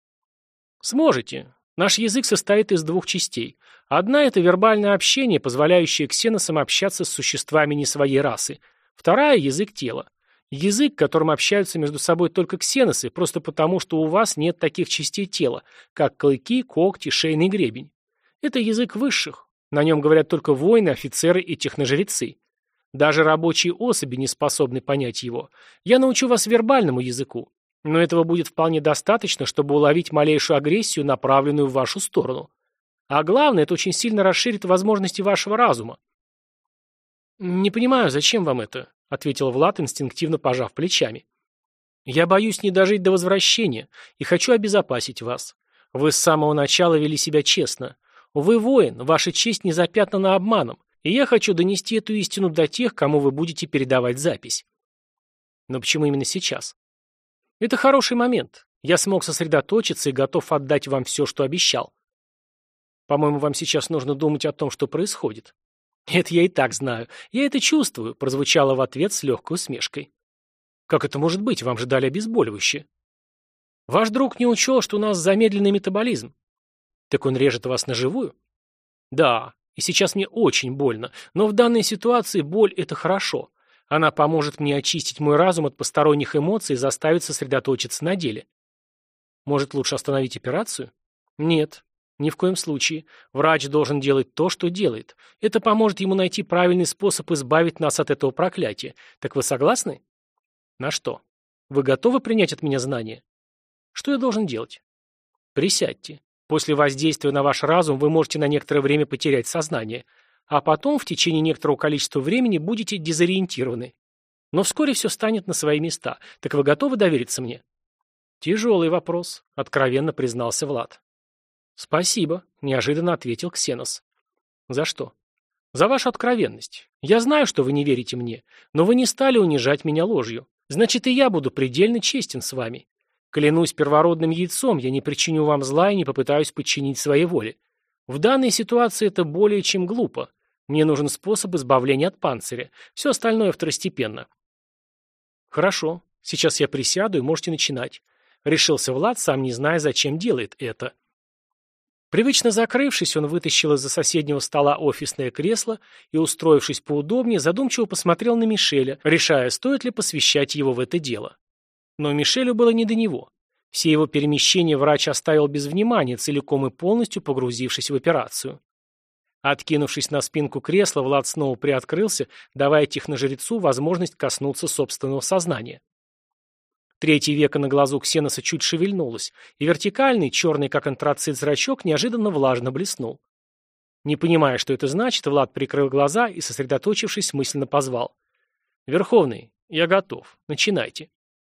Сможете. Наш язык состоит из двух частей. Одна – это вербальное общение, позволяющее ксеносам общаться с существами не своей расы. Вторая – язык тела. Язык, которым общаются между собой только ксеносы, просто потому, что у вас нет таких частей тела, как клыки, когти, шейный гребень. Это язык высших. На нем говорят только воины, офицеры и техножрецы. Даже рабочие особи не способны понять его. Я научу вас вербальному языку. Но этого будет вполне достаточно, чтобы уловить малейшую агрессию, направленную в вашу сторону. А главное, это очень сильно расширит возможности вашего разума. «Не понимаю, зачем вам это?» — ответил Влад, инстинктивно пожав плечами. «Я боюсь не дожить до возвращения и хочу обезопасить вас. Вы с самого начала вели себя честно. Вы воин, ваша честь не запятнана обманом, и я хочу донести эту истину до тех, кому вы будете передавать запись». «Но почему именно сейчас?» «Это хороший момент. Я смог сосредоточиться и готов отдать вам все, что обещал. По-моему, вам сейчас нужно думать о том, что происходит». «Это я и так знаю. Я это чувствую», — прозвучало в ответ с легкой усмешкой. «Как это может быть? Вам же дали обезболивающее». «Ваш друг не учел, что у нас замедленный метаболизм». «Так он режет вас на живую?» «Да, и сейчас мне очень больно, но в данной ситуации боль — это хорошо. Она поможет мне очистить мой разум от посторонних эмоций и заставит сосредоточиться на деле». «Может, лучше остановить операцию?» «Нет. Ни в коем случае. Врач должен делать то, что делает. Это поможет ему найти правильный способ избавить нас от этого проклятия. Так вы согласны?» «На что? Вы готовы принять от меня знания?» «Что я должен делать?» «Присядьте. После воздействия на ваш разум вы можете на некоторое время потерять сознание, а потом в течение некоторого количества времени будете дезориентированы. Но вскоре все станет на свои места. Так вы готовы довериться мне?» «Тяжелый вопрос», — откровенно признался Влад. «Спасибо», — неожиданно ответил Ксенос. «За что?» «За вашу откровенность. Я знаю, что вы не верите мне, но вы не стали унижать меня ложью. Значит, и я буду предельно честен с вами. Клянусь первородным яйцом, я не причиню вам зла и не попытаюсь подчинить своей воле. В данной ситуации это более чем глупо. Мне нужен способ избавления от панциря. Все остальное второстепенно». «Хорошо. Сейчас я присяду, и можете начинать», — решился Влад, сам не зная, зачем делает это. Привычно закрывшись, он вытащил из-за соседнего стола офисное кресло и, устроившись поудобнее, задумчиво посмотрел на Мишеля, решая, стоит ли посвящать его в это дело. Но Мишелю было не до него. Все его перемещения врач оставил без внимания, целиком и полностью погрузившись в операцию. Откинувшись на спинку кресла, Влад снова приоткрылся, давая техножрецу возможность коснуться собственного сознания. Третье веко на глазу Ксеноса чуть шевельнулось, и вертикальный, черный как антрацит зрачок, неожиданно влажно блеснул. Не понимая, что это значит, Влад прикрыл глаза и, сосредоточившись, мысленно позвал. «Верховный, я готов. Начинайте».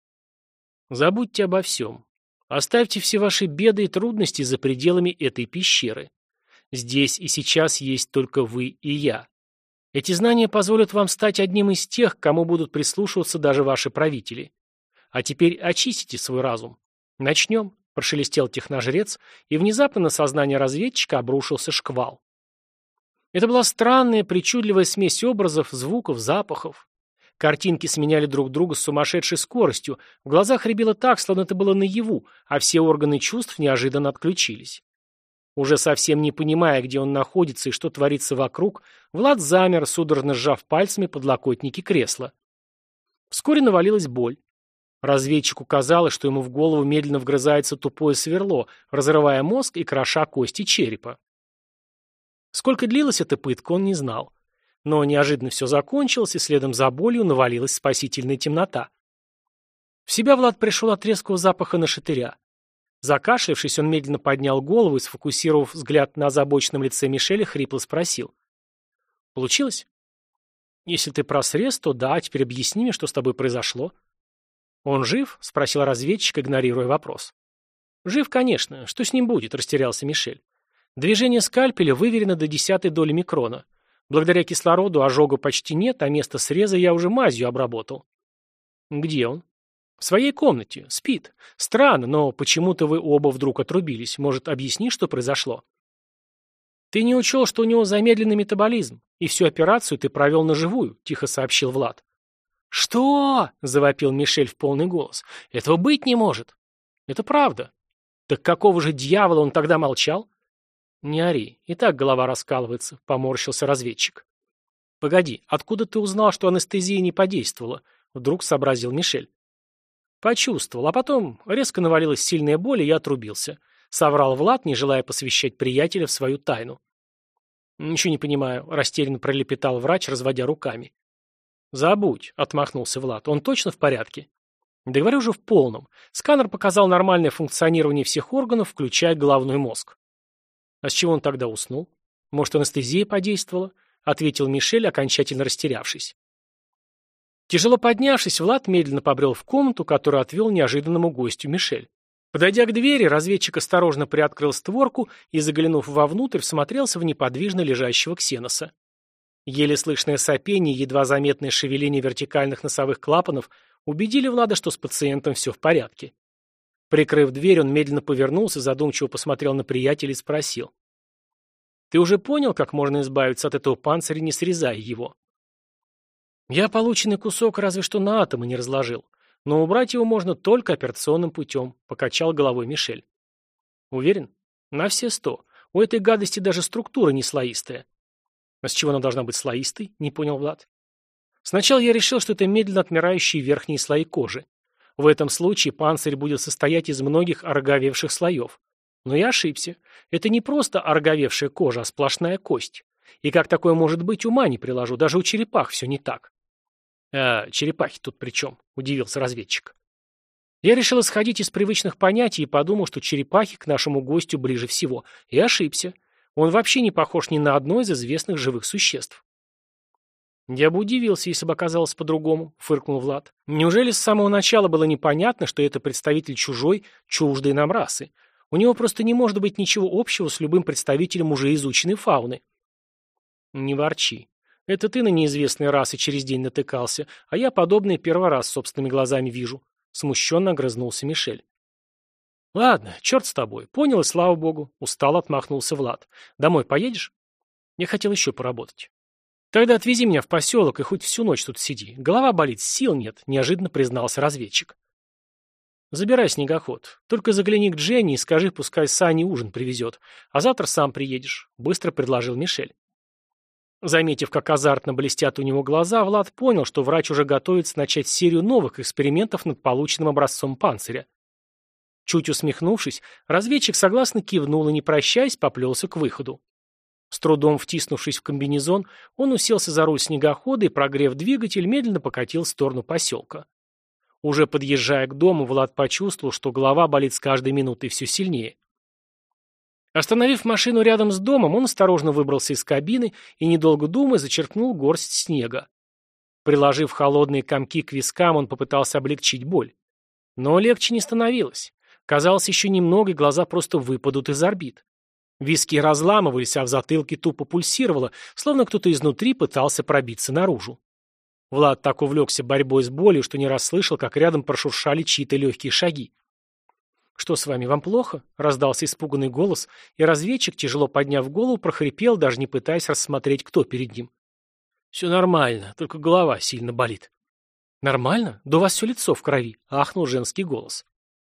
Забудьте обо всем. Оставьте все ваши беды и трудности за пределами этой пещеры. Здесь и сейчас есть только вы и я. Эти знания позволят вам стать одним из тех, к кому будут прислушиваться даже ваши правители. А теперь очистите свой разум. Начнем, прошелестел техножрец, и внезапно на сознание разведчика обрушился шквал. Это была странная, причудливая смесь образов, звуков, запахов. Картинки сменяли друг друга с сумасшедшей скоростью, в глазах рябило так, словно это было наяву, а все органы чувств неожиданно отключились. Уже совсем не понимая, где он находится и что творится вокруг, Влад замер, судорожно сжав пальцами подлокотники кресла. Вскоре навалилась боль. Разведчику казалось, что ему в голову медленно вгрызается тупое сверло, разрывая мозг и кроша кости черепа. Сколько длилась эта пытка, он не знал. Но неожиданно все закончилось, и следом за болью навалилась спасительная темнота. В себя Влад пришел от резкого запаха нашатыря. Закашлявшись, он медленно поднял голову и, сфокусировав взгляд на озабоченном лице Мишеля, хрипло спросил. «Получилось?» «Если ты про срез, то да, теперь объясни мне, что с тобой произошло». «Он жив?» — спросил разведчик, игнорируя вопрос. «Жив, конечно. Что с ним будет?» — растерялся Мишель. «Движение скальпеля выверено до десятой доли микрона. Благодаря кислороду ожога почти нет, а место среза я уже мазью обработал. Где он? В своей комнате. Спит. Странно, но почему-то вы оба вдруг отрубились. Может, объясни, что произошло? Ты не учел, что у него замедленный метаболизм, и всю операцию ты провел наживую, тихо сообщил Влад. Что? Завопил Мишель в полный голос. Этого быть не может. Это правда. Так какого же дьявола он тогда молчал? Не ори, и так голова раскалывается, поморщился разведчик. Погоди, откуда ты узнал, что анестезия не подействовала? Вдруг сообразил Мишель. Почувствовал, а потом резко навалилась сильная боль, и я отрубился. Соврал Влад, не желая посвящать приятеля в свою тайну. Ничего не понимаю, растерянно пролепетал врач, разводя руками. Забудь, отмахнулся Влад, он точно в порядке? Да говорю же в полном. Сканер показал нормальное функционирование всех органов, включая головной мозг. А с чего он тогда уснул? Может, анестезия подействовала? Ответил Мишель, окончательно растерявшись. Тяжело поднявшись, Влад медленно побрел в комнату, которую отвел неожиданному гостю Мишель. Подойдя к двери, разведчик осторожно приоткрыл створку и, заглянув вовнутрь, всмотрелся в неподвижно лежащего Ксеноса. Еле слышное сопение и едва заметное шевеление вертикальных носовых клапанов убедили Влада, что с пациентом все в порядке. Прикрыв дверь, он медленно повернулся, задумчиво посмотрел на приятеля и спросил. «Ты уже понял, как можно избавиться от этого панциря, не срезая его?» «Я полученный кусок разве что на атомы не разложил, но убрать его можно только операционным путем», — покачал головой Мишель. «Уверен? На все сто. У этой гадости даже структура не слоистая». «А с чего она должна быть слоистой?» — не понял Влад. «Сначала я решил, что это медленно отмирающие верхние слои кожи. В этом случае панцирь будет состоять из многих ороговевших слоев. Но я ошибся. Это не просто ороговевшая кожа, а сплошная кость. И как такое может быть, ума не приложу, даже у черепах все не так». «А черепахи тут при чем?» — удивился разведчик. Я решил исходить из привычных понятий и подумал, что черепахи к нашему гостю ближе всего. И ошибся. Он вообще не похож ни на одно из известных живых существ. «Я бы удивился, если бы оказалось по-другому», — фыркнул Влад. «Неужели с самого начала было непонятно, что это представитель чужой, чуждой нам расы? У него просто не может быть ничего общего с любым представителем уже изученной фауны». «Не ворчи. Это ты на неизвестные расы через день натыкался, а я подобное первый раз собственными глазами вижу», — смущенно огрызнулся Мишель. «Ладно, черт с тобой. Понял, и слава богу», — устало отмахнулся Влад. «Домой поедешь?» «Я хотел еще поработать». «Тогда отвези меня в поселок и хоть всю ночь тут сиди. Голова болит, сил нет», — неожиданно признался разведчик. «Забирай снегоход. Только загляни к Дженни и скажи, пускай Сани ужин привезет. А завтра сам приедешь», — быстро предложил Мишель. Заметив, как азартно блестят у него глаза, Влад понял, что врач уже готовится начать серию новых экспериментов над полученным образцом панциря. Чуть усмехнувшись, разведчик согласно кивнул и, не прощаясь, поплелся к выходу. С трудом втиснувшись в комбинезон, он уселся за руль снегохода и, прогрев двигатель, медленно покатил в сторону поселка. Уже подъезжая к дому, Влад почувствовал, что голова болит с каждой минутой все сильнее. Остановив машину рядом с домом, он осторожно выбрался из кабины и, недолго думая, зачерпнул горсть снега. Приложив холодные комки к вискам, он попытался облегчить боль. Но легче не становилось. Казалось, еще немного, и глаза просто выпадут из орбит. Виски разламывались, а в затылке тупо пульсировало, словно кто-то изнутри пытался пробиться наружу. Влад так увлекся борьбой с болью, что не расслышал, как рядом прошуршали чьи-то легкие шаги. «Что с вами, вам плохо?» — раздался испуганный голос, и разведчик, тяжело подняв голову, прохрипел, даже не пытаясь рассмотреть, кто перед ним. «Все нормально, только голова сильно болит». «Нормально? Да у вас все лицо в крови», — ахнул женский голос.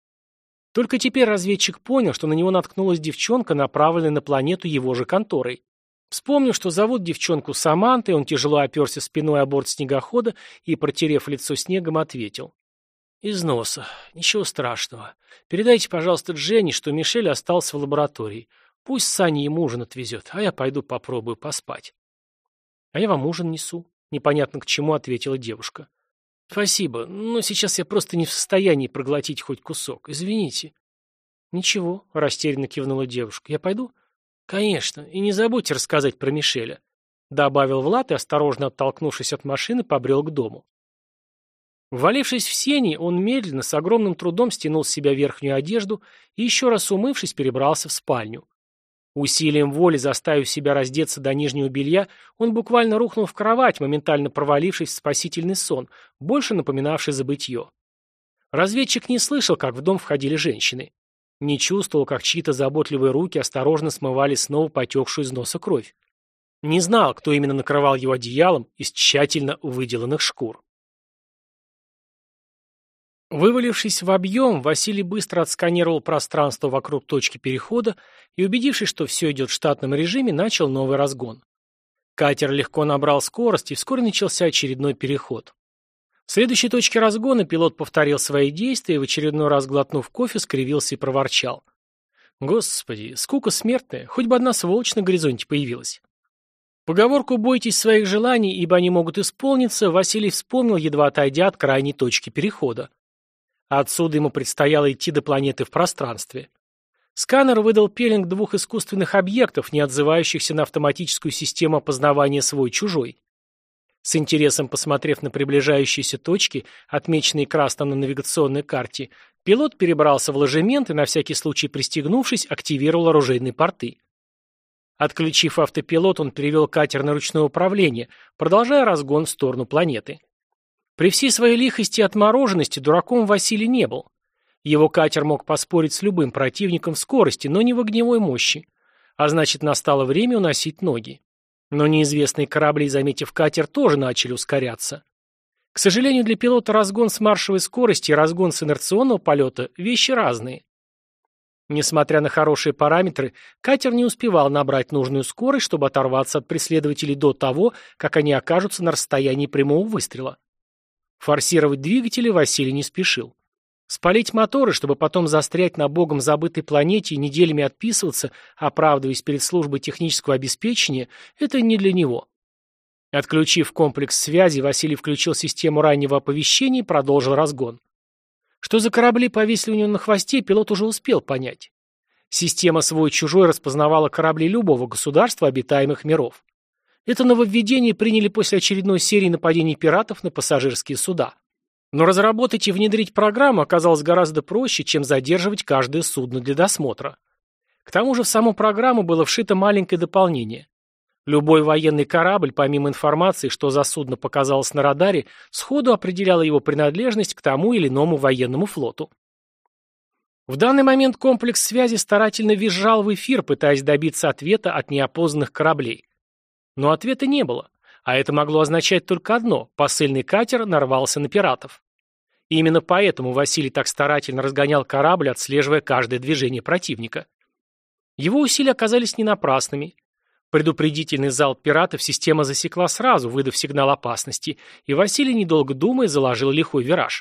Только теперь разведчик понял, что на него наткнулась девчонка, направленная на планету его же конторой. Вспомнив, что зовут девчонку Самантой, он тяжело оперся спиной о борт снегохода и, протерев лицо снегом, ответил. «Из носа. Ничего страшного. Передайте, пожалуйста, Дженни, что Мишель остался в лаборатории. Пусть Саня ему ужин отвезет, а я пойду попробую поспать». «А я вам ужин несу», — непонятно к чему ответила девушка. «Спасибо, но сейчас я просто не в состоянии проглотить хоть кусок. Извините». «Ничего», — растерянно кивнула девушка. «Я пойду?» «Конечно, и не забудьте рассказать про Мишеля», — добавил Влад и, осторожно оттолкнувшись от машины, побрел к дому. Ввалившись в сени, он медленно, с огромным трудом стянул с себя верхнюю одежду и, еще раз умывшись, перебрался в спальню. Усилием воли, заставив себя раздеться до нижнего белья, он буквально рухнул в кровать, моментально провалившись в спасительный сон, больше напоминавший забытье. Разведчик не слышал, как в дом входили женщины. Не чувствовал, как чьи-то заботливые руки осторожно смывали снова потекшую из носа кровь. Не знал, кто именно накрывал его одеялом из тщательно выделанных шкур. Вывалившись в объем, Василий быстро отсканировал пространство вокруг точки перехода и, убедившись, что все идет в штатном режиме, начал новый разгон. Катер легко набрал скорость, и вскоре начался очередной переход. В следующей точке разгона пилот повторил свои действия и, в очередной раз глотнув кофе, скривился и проворчал. «Господи, скука смертная, хоть бы одна сволочь на горизонте появилась». Поговорку «бойтесь своих желаний, ибо они могут исполниться» Василий вспомнил, едва отойдя от крайней точки перехода. Отсюда ему предстояло идти до планеты в пространстве. Сканер выдал пеленг двух искусственных объектов, не отзывающихся на автоматическую систему опознавания свой-чужой. С интересом посмотрев на приближающиеся точки, отмеченные красным на навигационной карте, пилот перебрался в ложемент и, на всякий случай пристегнувшись, активировал оружейные порты. Отключив автопилот, он перевел катер на ручное управление, продолжая разгон в сторону планеты. При всей своей лихости и отмороженности дураком Василий не был. Его катер мог поспорить с любым противником в скорости, но не в огневой мощи. А значит, настало время уносить ноги. Но неизвестные корабли, заметив катер, тоже начали ускоряться. К сожалению, для пилота разгон с маршевой скорости и разгон с инерционного полета – вещи разные. Несмотря на хорошие параметры, катер не успевал набрать нужную скорость, чтобы оторваться от преследователей до того, как они окажутся на расстоянии прямого выстрела. Форсировать двигатели Василий не спешил. Спалить моторы, чтобы потом застрять на богом забытой планете и неделями отписываться, оправдываясь перед службой технического обеспечения, это не для него. Отключив комплекс связи, Василий включил систему раннего оповещения и продолжил разгон. Что за корабли повесили у него на хвосте, пилот уже успел понять. Система свой-чужой распознавала корабли любого государства обитаемых миров. Это нововведение приняли после очередной серии нападений пиратов на пассажирские суда. Но разработать и внедрить программу оказалось гораздо проще, чем задерживать каждое судно для досмотра. К тому же в саму программу было вшито маленькое дополнение. Любой военный корабль, помимо информации, что за судно показалось на радаре, сходу определяла его принадлежность к тому или иному военному флоту. В данный момент комплекс связи старательно визжал в эфир, пытаясь добиться ответа от неопознанных кораблей. Но ответа не было, а это могло означать только одно – посыльный катер нарвался на пиратов. И именно поэтому Василий так старательно разгонял корабль, отслеживая каждое движение противника. Его усилия оказались не напрасными. Предупредительный залп пиратов система засекла сразу, выдав сигнал опасности, и Василий, недолго думая, заложил лихой вираж.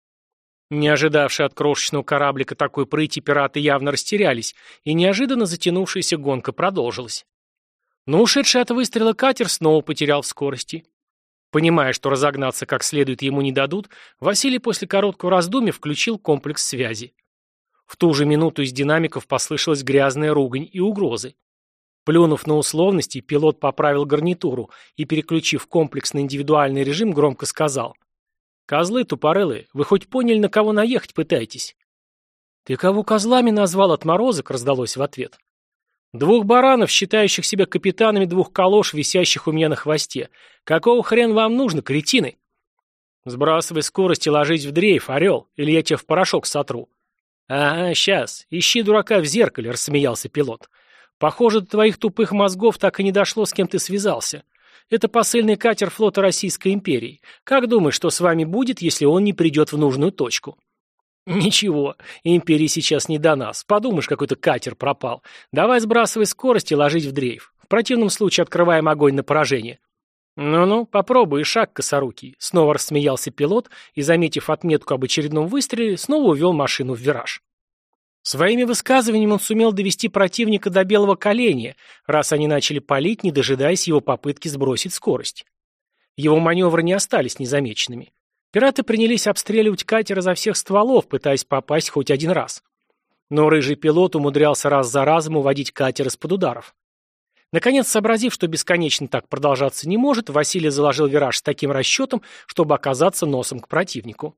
Не ожидавшие от крошечного кораблика такой прыти, пираты явно растерялись, и неожиданно затянувшаяся гонка продолжилась. Но ушедший от выстрела катер снова потерял в скорости. Понимая, что разогнаться как следует ему не дадут, Василий после короткого раздумья включил комплекс связи. В ту же минуту из динамиков послышалась грязная ругань и угрозы. Плюнув на условности, пилот поправил гарнитуру и, переключив комплекс на индивидуальный режим, громко сказал: «Козлы тупорылые, вы хоть поняли, на кого наехать пытаетесь?» «Ты кого козлами назвал, отморозок?» — раздалось в ответ. «Двух баранов, считающих себя капитанами двух калош, висящих у меня на хвосте. Какого хрена вам нужно, кретины?» «Сбрасывай скорость и ложись в дрейф, орел, или я тебя в порошок сотру». «Ага, сейчас. Ищи дурака в зеркале», — рассмеялся пилот. «Похоже, до твоих тупых мозгов так и не дошло, с кем ты связался. Это посыльный катер флота Российской империи. Как думаешь, что с вами будет, если он не придет в нужную точку?» «Ничего, империи сейчас не до нас. Подумаешь, какой-то катер пропал. Давай сбрасывай скорость и ложись в дрейф. В противном случае открываем огонь на поражение». «Ну-ну, попробуй, шаг косорукий», — снова рассмеялся пилот и, заметив отметку об очередном выстреле, снова увел машину в вираж. Своими высказываниями он сумел довести противника до белого коленя, раз они начали палить, не дожидаясь его попытки сбросить скорость. Его маневры не остались незамеченными. Пираты принялись обстреливать катер изо всех стволов, пытаясь попасть хоть один раз. Но рыжий пилот умудрялся раз за разом уводить катер из-под ударов. Наконец, сообразив, что бесконечно так продолжаться не может, Василий заложил вираж с таким расчетом, чтобы оказаться носом к противнику.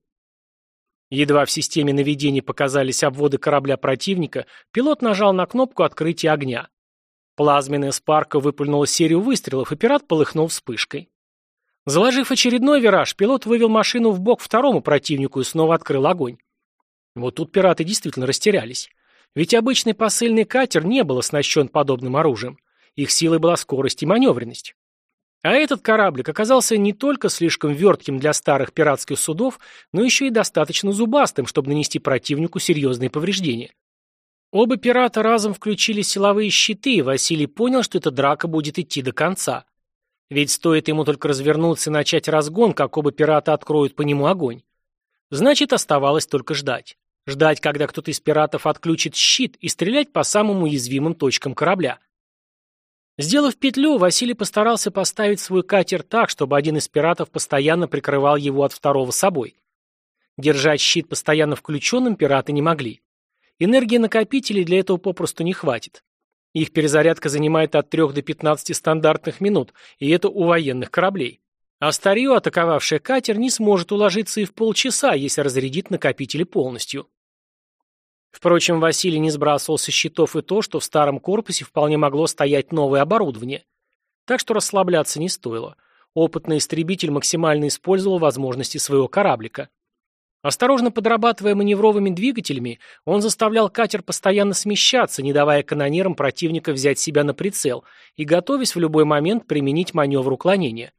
Едва в системе наведения показались обводы корабля противника, пилот нажал на кнопку открытия огня. Плазменная спарка выпульнула серию выстрелов, и пират полыхнул вспышкой. Заложив очередной вираж, пилот вывел машину в бок второму противнику и снова открыл огонь. Вот тут пираты действительно растерялись. Ведь обычный посыльный катер не был оснащен подобным оружием. Их силой была скорость и маневренность. А этот кораблик оказался не только слишком вертким для старых пиратских судов, но еще и достаточно зубастым, чтобы нанести противнику серьезные повреждения. Оба пирата разом включили силовые щиты, и Василий понял, что эта драка будет идти до конца. Ведь стоит ему только развернуться и начать разгон, как оба пирата откроют по нему огонь. Значит, оставалось только ждать. Ждать, когда кто-то из пиратов отключит щит, и стрелять по самым уязвимым точкам корабля. Сделав петлю, Василий постарался поставить свой катер так, чтобы один из пиратов постоянно прикрывал его от второго собой. Держать щит постоянно включенным пираты не могли. Энергии накопителей для этого попросту не хватит. Их перезарядка занимает от трёх до пятнадцати стандартных минут, и это у военных кораблей. А старье, атаковавшее катер, не сможет уложиться и в полчаса, если разрядит накопители полностью. Впрочем, Василий не сбрасывал со счетов и то, что в старом корпусе вполне могло стоять новое оборудование. Так что расслабляться не стоило. Опытный истребитель максимально использовал возможности своего кораблика. Осторожно подрабатывая маневровыми двигателями, он заставлял катер постоянно смещаться, не давая канонерам противника взять себя на прицел и готовясь в любой момент применить маневр уклонения.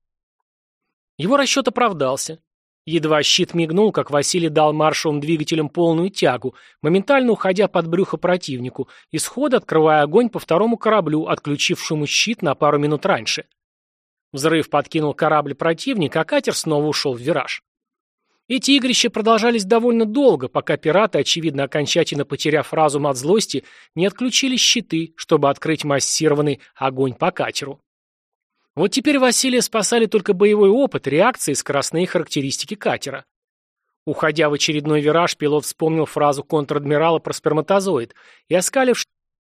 Его расчет оправдался. Едва щит мигнул, как Василий дал маршевым двигателям полную тягу, моментально уходя под брюхо противнику и сходу открывая огонь по второму кораблю, отключившему щит на пару минут раньше. Взрыв подкинул корабль противника, а катер снова ушел в вираж. Эти игрища продолжались довольно долго, пока пираты, очевидно окончательно потеряв разум от злости, не отключили щиты, чтобы открыть массированный огонь по катеру. Вот теперь Василия спасали только боевой опыт, реакции и скоростные характеристики катера. Уходя в очередной вираж, пилот вспомнил фразу контр-адмирала про сперматозоид и, оскалившись,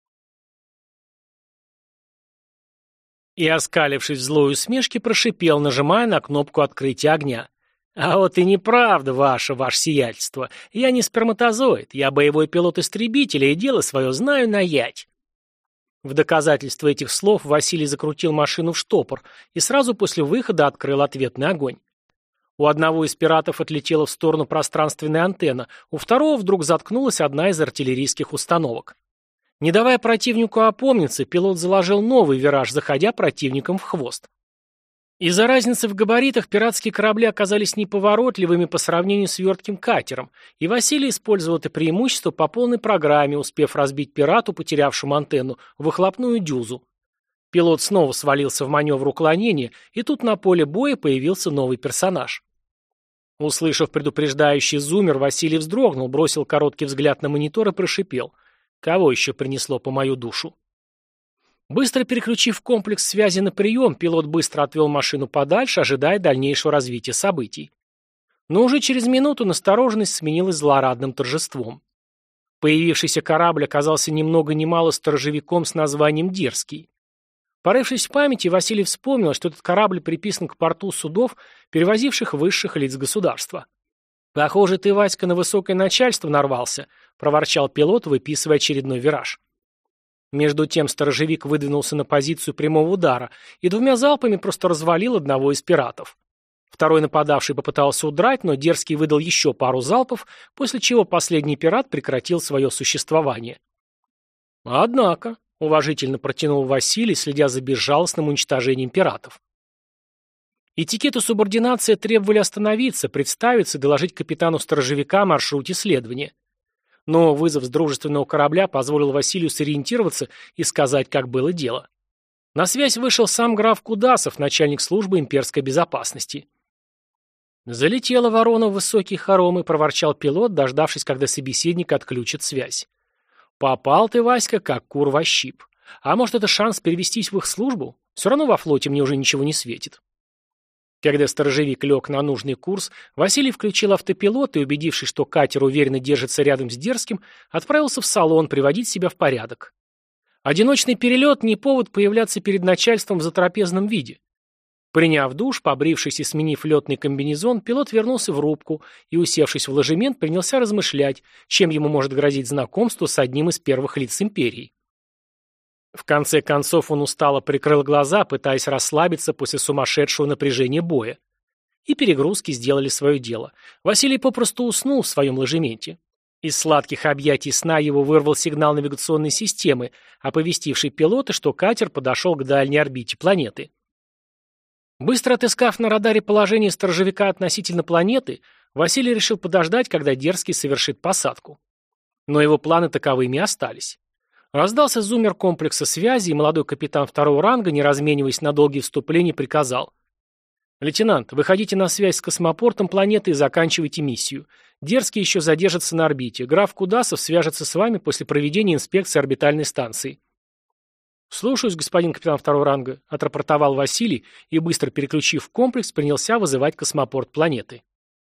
и, оскалившись в злой усмешке, прошипел, нажимая на кнопку открытия огня. «А вот и неправда, ваше, ваше сиятельство. Я не сперматозоид, я боевой пилот истребителя и дело свое знаю наять». В доказательство этих слов Василий закрутил машину в штопор и сразу после выхода открыл ответный огонь. У одного из пиратов отлетела в сторону пространственная антенна, у второго вдруг заткнулась одна из артиллерийских установок. Не давая противнику опомниться, пилот заложил новый вираж, заходя противником в хвост. Из-за разницы в габаритах пиратские корабли оказались неповоротливыми по сравнению с вертким катером, и Василий использовал это преимущество по полной программе, успев разбить пирату, потерявшему антенну, выхлопную дюзу. Пилот снова свалился в маневр уклонения, и тут на поле боя появился новый персонаж. Услышав предупреждающий зуммер, Василий вздрогнул, бросил короткий взгляд на монитор и прошипел: «Кого еще принесло по мою душу?» Быстро переключив комплекс связи на прием, пилот быстро отвел машину подальше, ожидая дальнейшего развития событий. Но уже через минуту настороженность сменилась злорадным торжеством. Появившийся корабль оказался ни много ни мало сторожевиком с названием «Дерзкий». Порывшись в памяти, Василий вспомнил, что этот корабль приписан к порту судов, перевозивших высших лиц государства. «Похоже, ты, Васька, на высокое начальство нарвался», — проворчал пилот, выписывая очередной вираж. Между тем сторожевик выдвинулся на позицию прямого удара и двумя залпами просто развалил одного из пиратов. Второй нападавший попытался удрать, но Дерзкий выдал еще пару залпов, после чего последний пират прекратил свое существование. «Однако», — уважительно протянул Василий, следя за безжалостным уничтожением пиратов. Этикет и субординация требовали остановиться, представиться и доложить капитану сторожевика о маршруте следования. Но вызов с дружественного корабля позволил Василию сориентироваться и сказать, как было дело. На связь вышел сам граф Кудасов, начальник службы имперской безопасности. «Залетела ворона в высокий хором», и проворчал пилот, дождавшись, когда собеседник отключит связь. «Попал ты, Васька, как кур во щип. А может, это шанс перевестись в их службу? Все равно во флоте мне уже ничего не светит». Когда сторожевик лег на нужный курс, Василий включил автопилот и, убедившись, что катер уверенно держится рядом с Дерзким, отправился в салон приводить себя в порядок. Одиночный перелет – не повод появляться перед начальством в затрапезном виде. Приняв душ, побрившись и сменив летный комбинезон, пилот вернулся в рубку и, усевшись в ложемент, принялся размышлять, чем ему может грозить знакомство с одним из первых лиц империи. В конце концов он устало прикрыл глаза, пытаясь расслабиться после сумасшедшего напряжения боя. И перегрузки сделали свое дело. Василий попросту уснул в своем ложементе. Из сладких объятий сна его вырвал сигнал навигационной системы, оповестивший пилота, что катер подошел к дальней орбите планеты. Быстро отыскав на радаре положение сторожевика относительно планеты, Василий решил подождать, когда Дерзкий совершит посадку. Но его планы таковыми остались. Раздался зуммер комплекса связи, и молодой капитан второго ранга, не размениваясь на долгие вступления, приказал: «Лейтенант, выходите на связь с космопортом планеты и заканчивайте миссию. Дерзкий еще задержится на орбите. Граф Кудасов свяжется с вами после проведения инспекции орбитальной станции». «Слушаюсь, господин капитан второго ранга», — отрапортовал Василий и, быстро переключив комплекс, принялся вызывать космопорт планеты.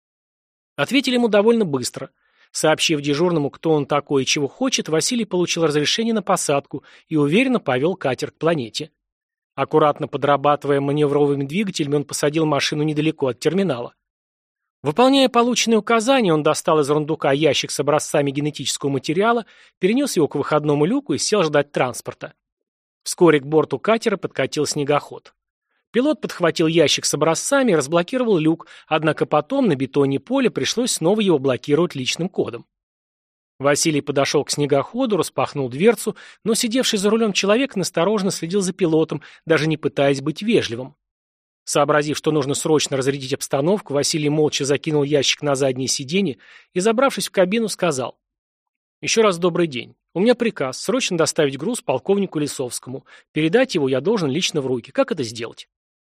Ответили ему довольно быстро. Сообщив дежурному, кто он такой и чего хочет, Василий получил разрешение на посадку и уверенно повел катер к планете. Аккуратно подрабатывая маневровыми двигателями, он посадил машину недалеко от терминала. Выполняя полученные указания, он достал из рундука ящик с образцами генетического материала, перенес его к выходному люку и сел ждать транспорта. Вскоре к борту катера подкатил снегоход. Пилот подхватил ящик с образцами и разблокировал люк, однако потом на бетоне поля пришлось снова его блокировать личным кодом. Василий подошел к снегоходу, распахнул дверцу, но сидевший за рулем человек настороженно следил за пилотом, даже не пытаясь быть вежливым. Сообразив, что нужно срочно разрядить обстановку, Василий молча закинул ящик на заднее сиденье и, забравшись в кабину, сказал: «Еще раз добрый день. У меня приказ срочно доставить груз полковнику Лисовскому. Передать его я должен лично в руки. Как это сделать?»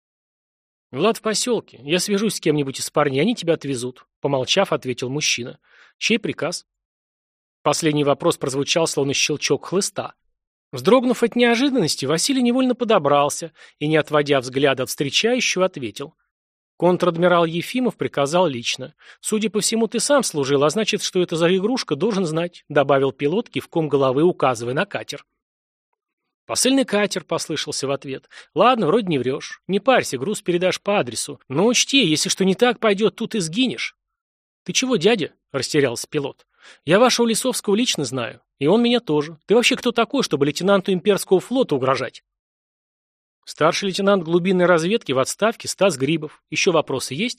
«Влад в поселке. Я свяжусь с кем-нибудь из парней, они тебя отвезут», — помолчав, ответил мужчина. «Чей приказ?» Последний вопрос прозвучал, словно щелчок хлыста. Вздрогнув от неожиданности, Василий невольно подобрался и, не отводя взгляда от встречающего, ответил: «Контр-адмирал Ефимов приказал лично. Судя по всему, ты сам служил, а значит, что это за игрушка, должен знать», — добавил пилот, кивком головы указывая на катер. «Посыльный катер», — послышался в ответ. «Ладно, вроде не врешь. Не парься, груз передашь по адресу. Но учти, если что не так пойдет, тут и сгинешь». «Ты чего, дядя?» — растерялся пилот. «Я вашего Лисовского лично знаю. И он меня тоже. Ты вообще кто такой, чтобы лейтенанту имперского флота угрожать?» «Старший лейтенант глубинной разведки в отставке Стас Грибов. Еще вопросы есть?»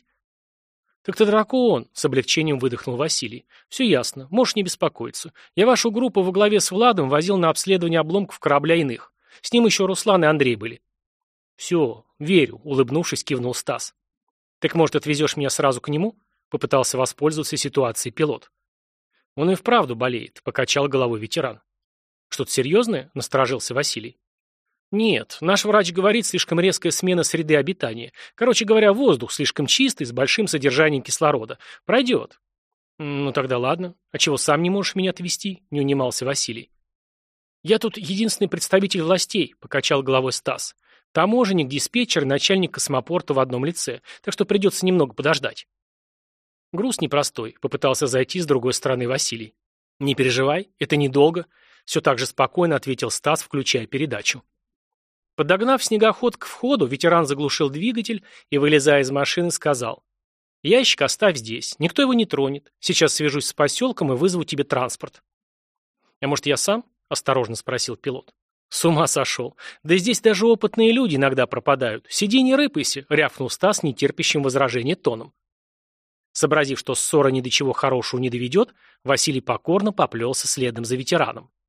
«Так ты дракон», — с облегчением выдохнул Василий. «Все ясно. Можешь не беспокоиться. Я вашу группу во главе с Владом возил на обследование обломков корабля иных. С ним еще Руслан и Андрей были». «Все, верю», — улыбнувшись, кивнул Стас. «Так, может, отвезешь меня сразу к нему?» — попытался воспользоваться ситуацией пилот. «Он и вправду болеет», — покачал головой ветеран. «Что-то серьезное?» — насторожился Василий. «Нет, наш врач говорит, слишком резкая смена среды обитания. Короче говоря, воздух слишком чистый, с большим содержанием кислорода. Пройдет». «Ну тогда ладно. А чего сам не можешь меня отвезти?» — не унимался Василий. «Я тут единственный представитель властей», — покачал головой Стас. «Таможенник, диспетчер и начальник космопорта в одном лице, так что придется немного подождать». «Груз непростой», — попытался зайти с другой стороны Василий. «Не переживай, это недолго», — все так же спокойно ответил Стас, включая передачу. Подогнав снегоход к входу, ветеран заглушил двигатель и, вылезая из машины, сказал: «Ящик оставь здесь, никто его не тронет. Сейчас свяжусь с поселком и вызову тебе транспорт». «А может, я сам?» — осторожно спросил пилот. «С ума сошел. Да здесь даже опытные люди иногда пропадают. Сиди не рыпайся», — рявкнул Стас нетерпящим возражения тоном. Сообразив, что ссора ни до чего хорошего не доведет, Василий покорно поплелся следом за ветераном.